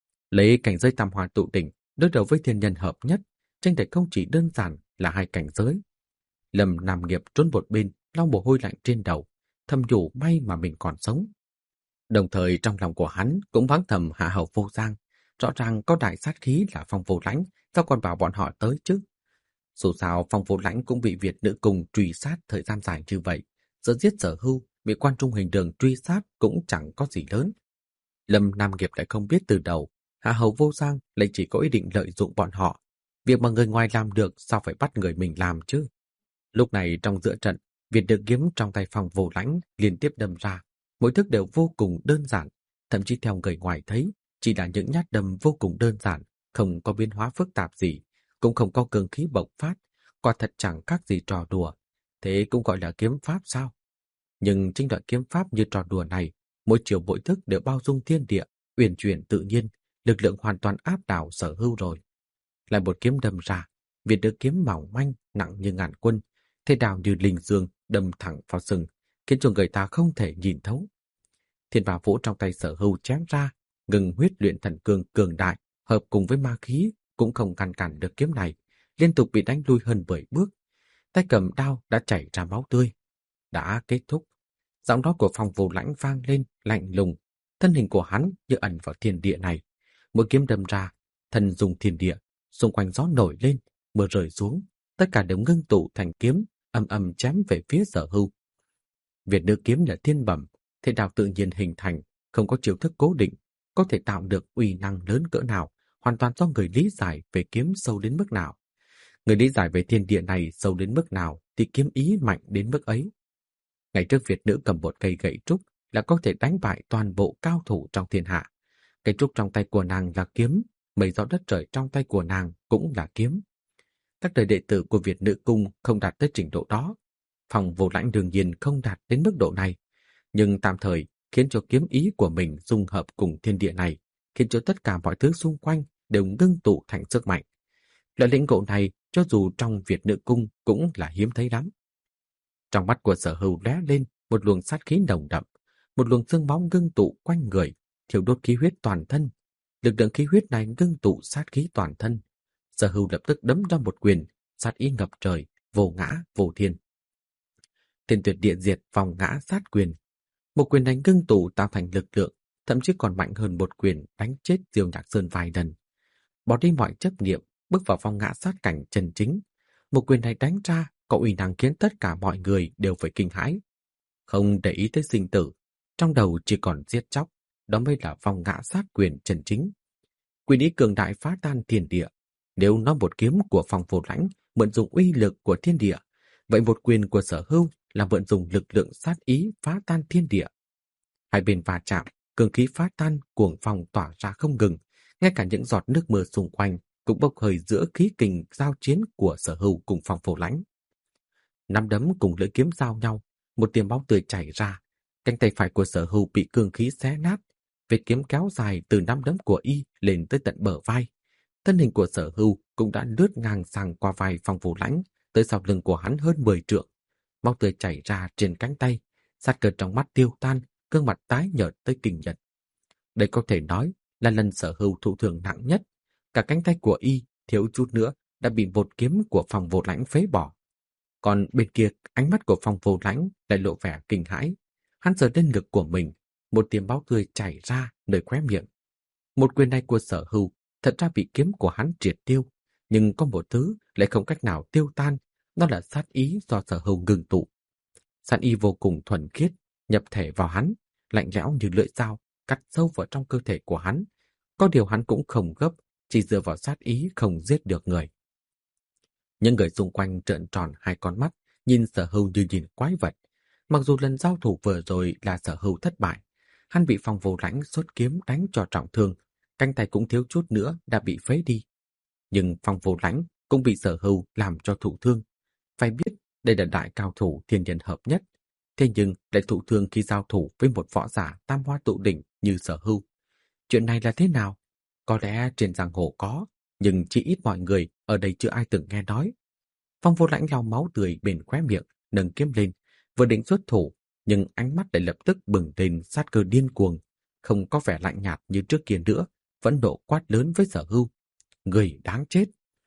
Lấy cảnh giới tam hòa tụ đỉnh đối đầu với thiên nhân hợp nhất, tranh lệch không chỉ đơn giản là hai cảnh giới. Lâm Nam Nghiệp trốn một bên, lau mồ hôi lạnh trên đầu, thầm nhủ may mà mình còn sống. Đồng thời trong lòng của hắn cũng mắng thầm hạ hầu Vô Giang, rõ ràng có đại sát khí là Phong Vô Lãnh, sao còn bảo bọn họ tới chứ? Dù sao Phong Vô Lãnh cũng bị Việt nữ cùng truy sát thời gian dài như vậy, giờ giết Sở Hưu, bị quan trung hình đường truy sát cũng chẳng có gì lớn. Lâm Nam Nghiệp lại không biết từ đầu, hạ hầu Vô Giang lại chỉ có ý định lợi dụng bọn họ. Việc mà người ngoài làm được sao phải bắt người mình làm chứ? Lúc này trong giữa trận, Việt nữ kiếm trong tay Phong Vô Lãnh liên tiếp đâm ra, mỗi thức đều vô cùng đơn giản, thậm chí theo người ngoài thấy, chỉ là những nhát đâm vô cùng đơn giản, không có biến hóa phức tạp gì, cũng không có cường khí bộc phát, quả thật chẳng khác gì trò đùa. Thế cũng gọi là kiếm pháp sao? Nhưng chính đoạn kiếm pháp như trò đùa này, mỗi chiều mỗi thức đều bao dung thiên địa, uyển chuyển tự nhiên, lực lượng hoàn toàn áp đảo Sở Hưu rồi. Lại một kiếm đâm ra, Việt nữ kiếm mỏng manh, nặng như ngàn quân, thế đào như linh dương đâm thẳng vào sừng, khiến cho người ta không thể nhìn thấu. Thiên Bảo Vũ trong tay Sở Hưu chém ra, ngừng huyết luyện thần cương cường đại, hợp cùng với ma khí cũng không ngăn cản được kiếm này, liên tục bị đánh lui hơn mười bước. Tay cầm đao đã chảy ra máu tươi. Đã kết thúc. Giọng nói của Phong Vô Lãnh vang lên lạnh lùng, thân hình của hắn như ẩn vào thiên địa này. Mỗi kiếm đâm ra, thân dùng thiên địa, xung quanh gió nổi lên, mưa rơi xuống, tất cả đều ngưng tụ thành kiếm, ầm ầm chém về phía Sở Hưu. Việt nữ kiếm là thiên bẩm, thế đạo tự nhiên hình thành, không có chiêu thức cố định, có thể tạo được uy năng lớn cỡ nào, hoàn toàn do người lý giải về kiếm sâu đến mức nào. Người lý giải về thiên địa này sâu đến mức nào thì kiếm ý mạnh đến mức ấy. Ngày trước Việt nữ cầm một cây gậy trúc là có thể đánh bại toàn bộ cao thủ trong thiên hạ. Cây trúc trong tay của nàng là kiếm, mây gió đất trời trong tay của nàng cũng là kiếm. Các đời đệ tử của Việt nữ cung không đạt tới trình độ đó. Phong Vô Lãnh đương nhiên không đạt đến mức độ này, nhưng tạm thời khiến cho kiếm ý của mình dung hợp cùng thiên địa này, khiến cho tất cả mọi thứ xung quanh đều ngưng tụ thành sức mạnh. Loại lĩnh ngộ này cho dù trong Việt nữ cung cũng là hiếm thấy lắm. Trong mắt của Sở Hưu lóe lên một luồng sát khí nồng đậm, một luồng xương máu ngưng tụ quanh người, thiêu đốt khí huyết toàn thân. Lực lượng khí huyết này ngưng tụ sát khí toàn thân. Sở Hưu lập tức đấm ra một quyền, sát ý ngập trời, vô ngã vô thiên. Thiên tuyệt địa diệt vòng ngã sát quyền. Một quyền đánh ngưng tụ tạo thành lực lượng, thậm chí còn mạnh hơn một quyền đánh chết Diêu Nhạc Sơn vài lần. Bỏ đi mọi chấp niệm, bước vào vòng ngã sát cảnh chân chính. Một quyền này đánh ra có uy năng khiến tất cả mọi người đều phải kinh hãi. Không để ý tới sinh tử, trong đầu chỉ còn giết chóc, đó mới là vòng ngã sát quyền chân chính. Quyền ý cường đại phá tan thiên địa. Nếu nói một kiếm của Phong Vô Lãnh mượn dùng uy lực của thiên địa, vậy một quyền của Sở Hưu là mượn dùng lực lượng sát ý phá tan thiên địa. Hai bên va chạm, cường khí phá tan, cuồng phong tỏa ra không ngừng, ngay cả những giọt nước mưa xung quanh cũng bốc hơi giữa khí kình giao chiến của Sở Hưu cùng Phong Vô Lãnh. Nắm đấm cùng lưỡi kiếm giao nhau, một tia máu tươi chảy ra, cánh tay phải của Sở Hưu bị cường khí xé nát, vết kiếm kéo dài từ nắm đấm của y lên tới tận bờ vai. Thân hình của Sở Hưu cũng đã lướt ngang sang qua vai Phong Vô Lãnh, tới sau lưng của hắn hơn mười trượng. Máu tươi chảy ra trên cánh tay, sát cơ trong mắt tiêu tan, gương mặt tái nhợt tới kinh nhật. Đây có thể nói là lần Sở Hưu thụ thương nặng nhất. Cả cánh tay của y thiếu chút nữa đã bị một kiếm của Phong Vô Lãnh phế bỏ. Còn bên kia, ánh mắt của Phong Vô Lãnh lại lộ vẻ kinh hãi. Hắn sờ lên ngực của mình, một tia máu tươi chảy ra nơi khóe miệng. Một quyền này của Sở Hưu thật ra bị kiếm của hắn triệt tiêu, nhưng có một thứ lại không cách nào tiêu tan, đó là sát ý do Sở Hưu ngừng tụ. Sát ý vô cùng thuần khiết, nhập thể vào hắn, lạnh lẽo như lưỡi dao, cắt sâu vào trong cơ thể của hắn. Có điều hắn cũng không gấp, chỉ dựa vào sát ý không giết được người. Những người xung quanh trợn tròn hai con mắt, nhìn Sở Hưu như nhìn quái vật. Mặc dù lần giao thủ vừa rồi là Sở Hưu thất bại, hắn bị Phong Vô Lãnh xuất kiếm đánh cho trọng thương, cánh tay cũng thiếu chút nữa đã bị phế đi. Nhưng Phong Vô Lãnh cũng bị Sở Hưu làm cho thụ thương. Phải biết đây là đại cao thủ thiên nhân hợp nhất, thế nhưng lại thụ thương khi giao thủ với một võ giả tam hoa tụ đỉnh như Sở Hưu. Chuyện này là thế nào? Có lẽ trên giang hồ có, nhưng chỉ ít mọi người ở đây chưa ai từng nghe nói. Phong Vô Lãnh lau máu tươi bên khóe miệng, nâng kiếm lên, vừa định xuất thủ, nhưng ánh mắt lại lập tức bừng lên sát cơ điên cuồng, không có vẻ lạnh nhạt như trước kia nữa, vẫn nộ quát lớn với Sở Hưu: "Người đáng chết!"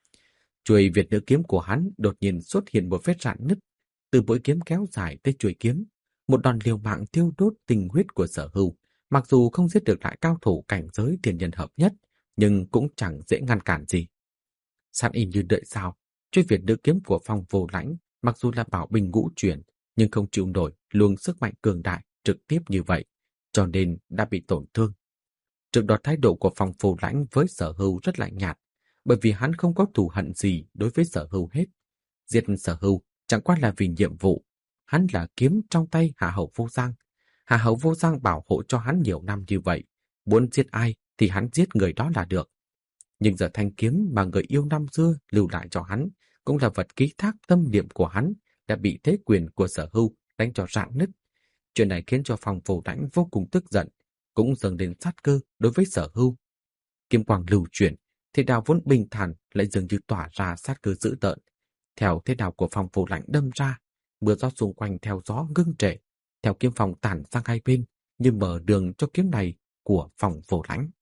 Chuôi Việt nữ kiếm của hắn đột nhiên xuất hiện một vết rạn nứt, từ mũi kiếm kéo dài tới chuôi kiếm, một đòn liều mạng thiêu đốt tình huyết của Sở Hưu. Mặc dù không giết được lại cao thủ cảnh giới thiên nhân hợp nhất, nhưng cũng chẳng dễ ngăn cản gì. Sát y như đợi sao, chuôi Việt nữ kiếm của Phong Vô Lãnh mặc dù là bảo bình ngũ chuyển, nhưng không chịu nổi luồng sức mạnh cường đại trực tiếp như vậy, cho nên đã bị tổn thương. Trước đó thái độ của Phong Vô Lãnh với Sở Hưu rất lạnh nhạt, bởi vì hắn không có thù hận gì đối với Sở Hưu hết. Giết Sở Hưu chẳng qua là vì nhiệm vụ. Hắn là kiếm trong tay Hạ Hầu Vô Giang. Hạ Hầu Vô Giang bảo hộ cho hắn nhiều năm như vậy, muốn giết ai thì hắn giết người đó là được. Nhưng giờ thanh kiếm mà người yêu năm xưa lưu lại cho hắn, cũng là vật ký thác tâm niệm của hắn, đã bị thế quyền của Sở Hưu đánh cho rạn nứt. Chuyện này khiến cho Phong Vô Lãnh vô cùng tức giận, cũng dâng lên sát cơ đối với Sở Hưu. Kiếm quang lưu chuyển, thế đao vốn bình thản lại dường như tỏa ra sát cơ dữ tợn. Theo thế đao của Phong Vô Lãnh đâm ra, mưa gió xung quanh theo gió ngưng trệ, theo kiếm phong tản sang hai bên, như mở đường cho kiếm này của Phong Vô Lãnh.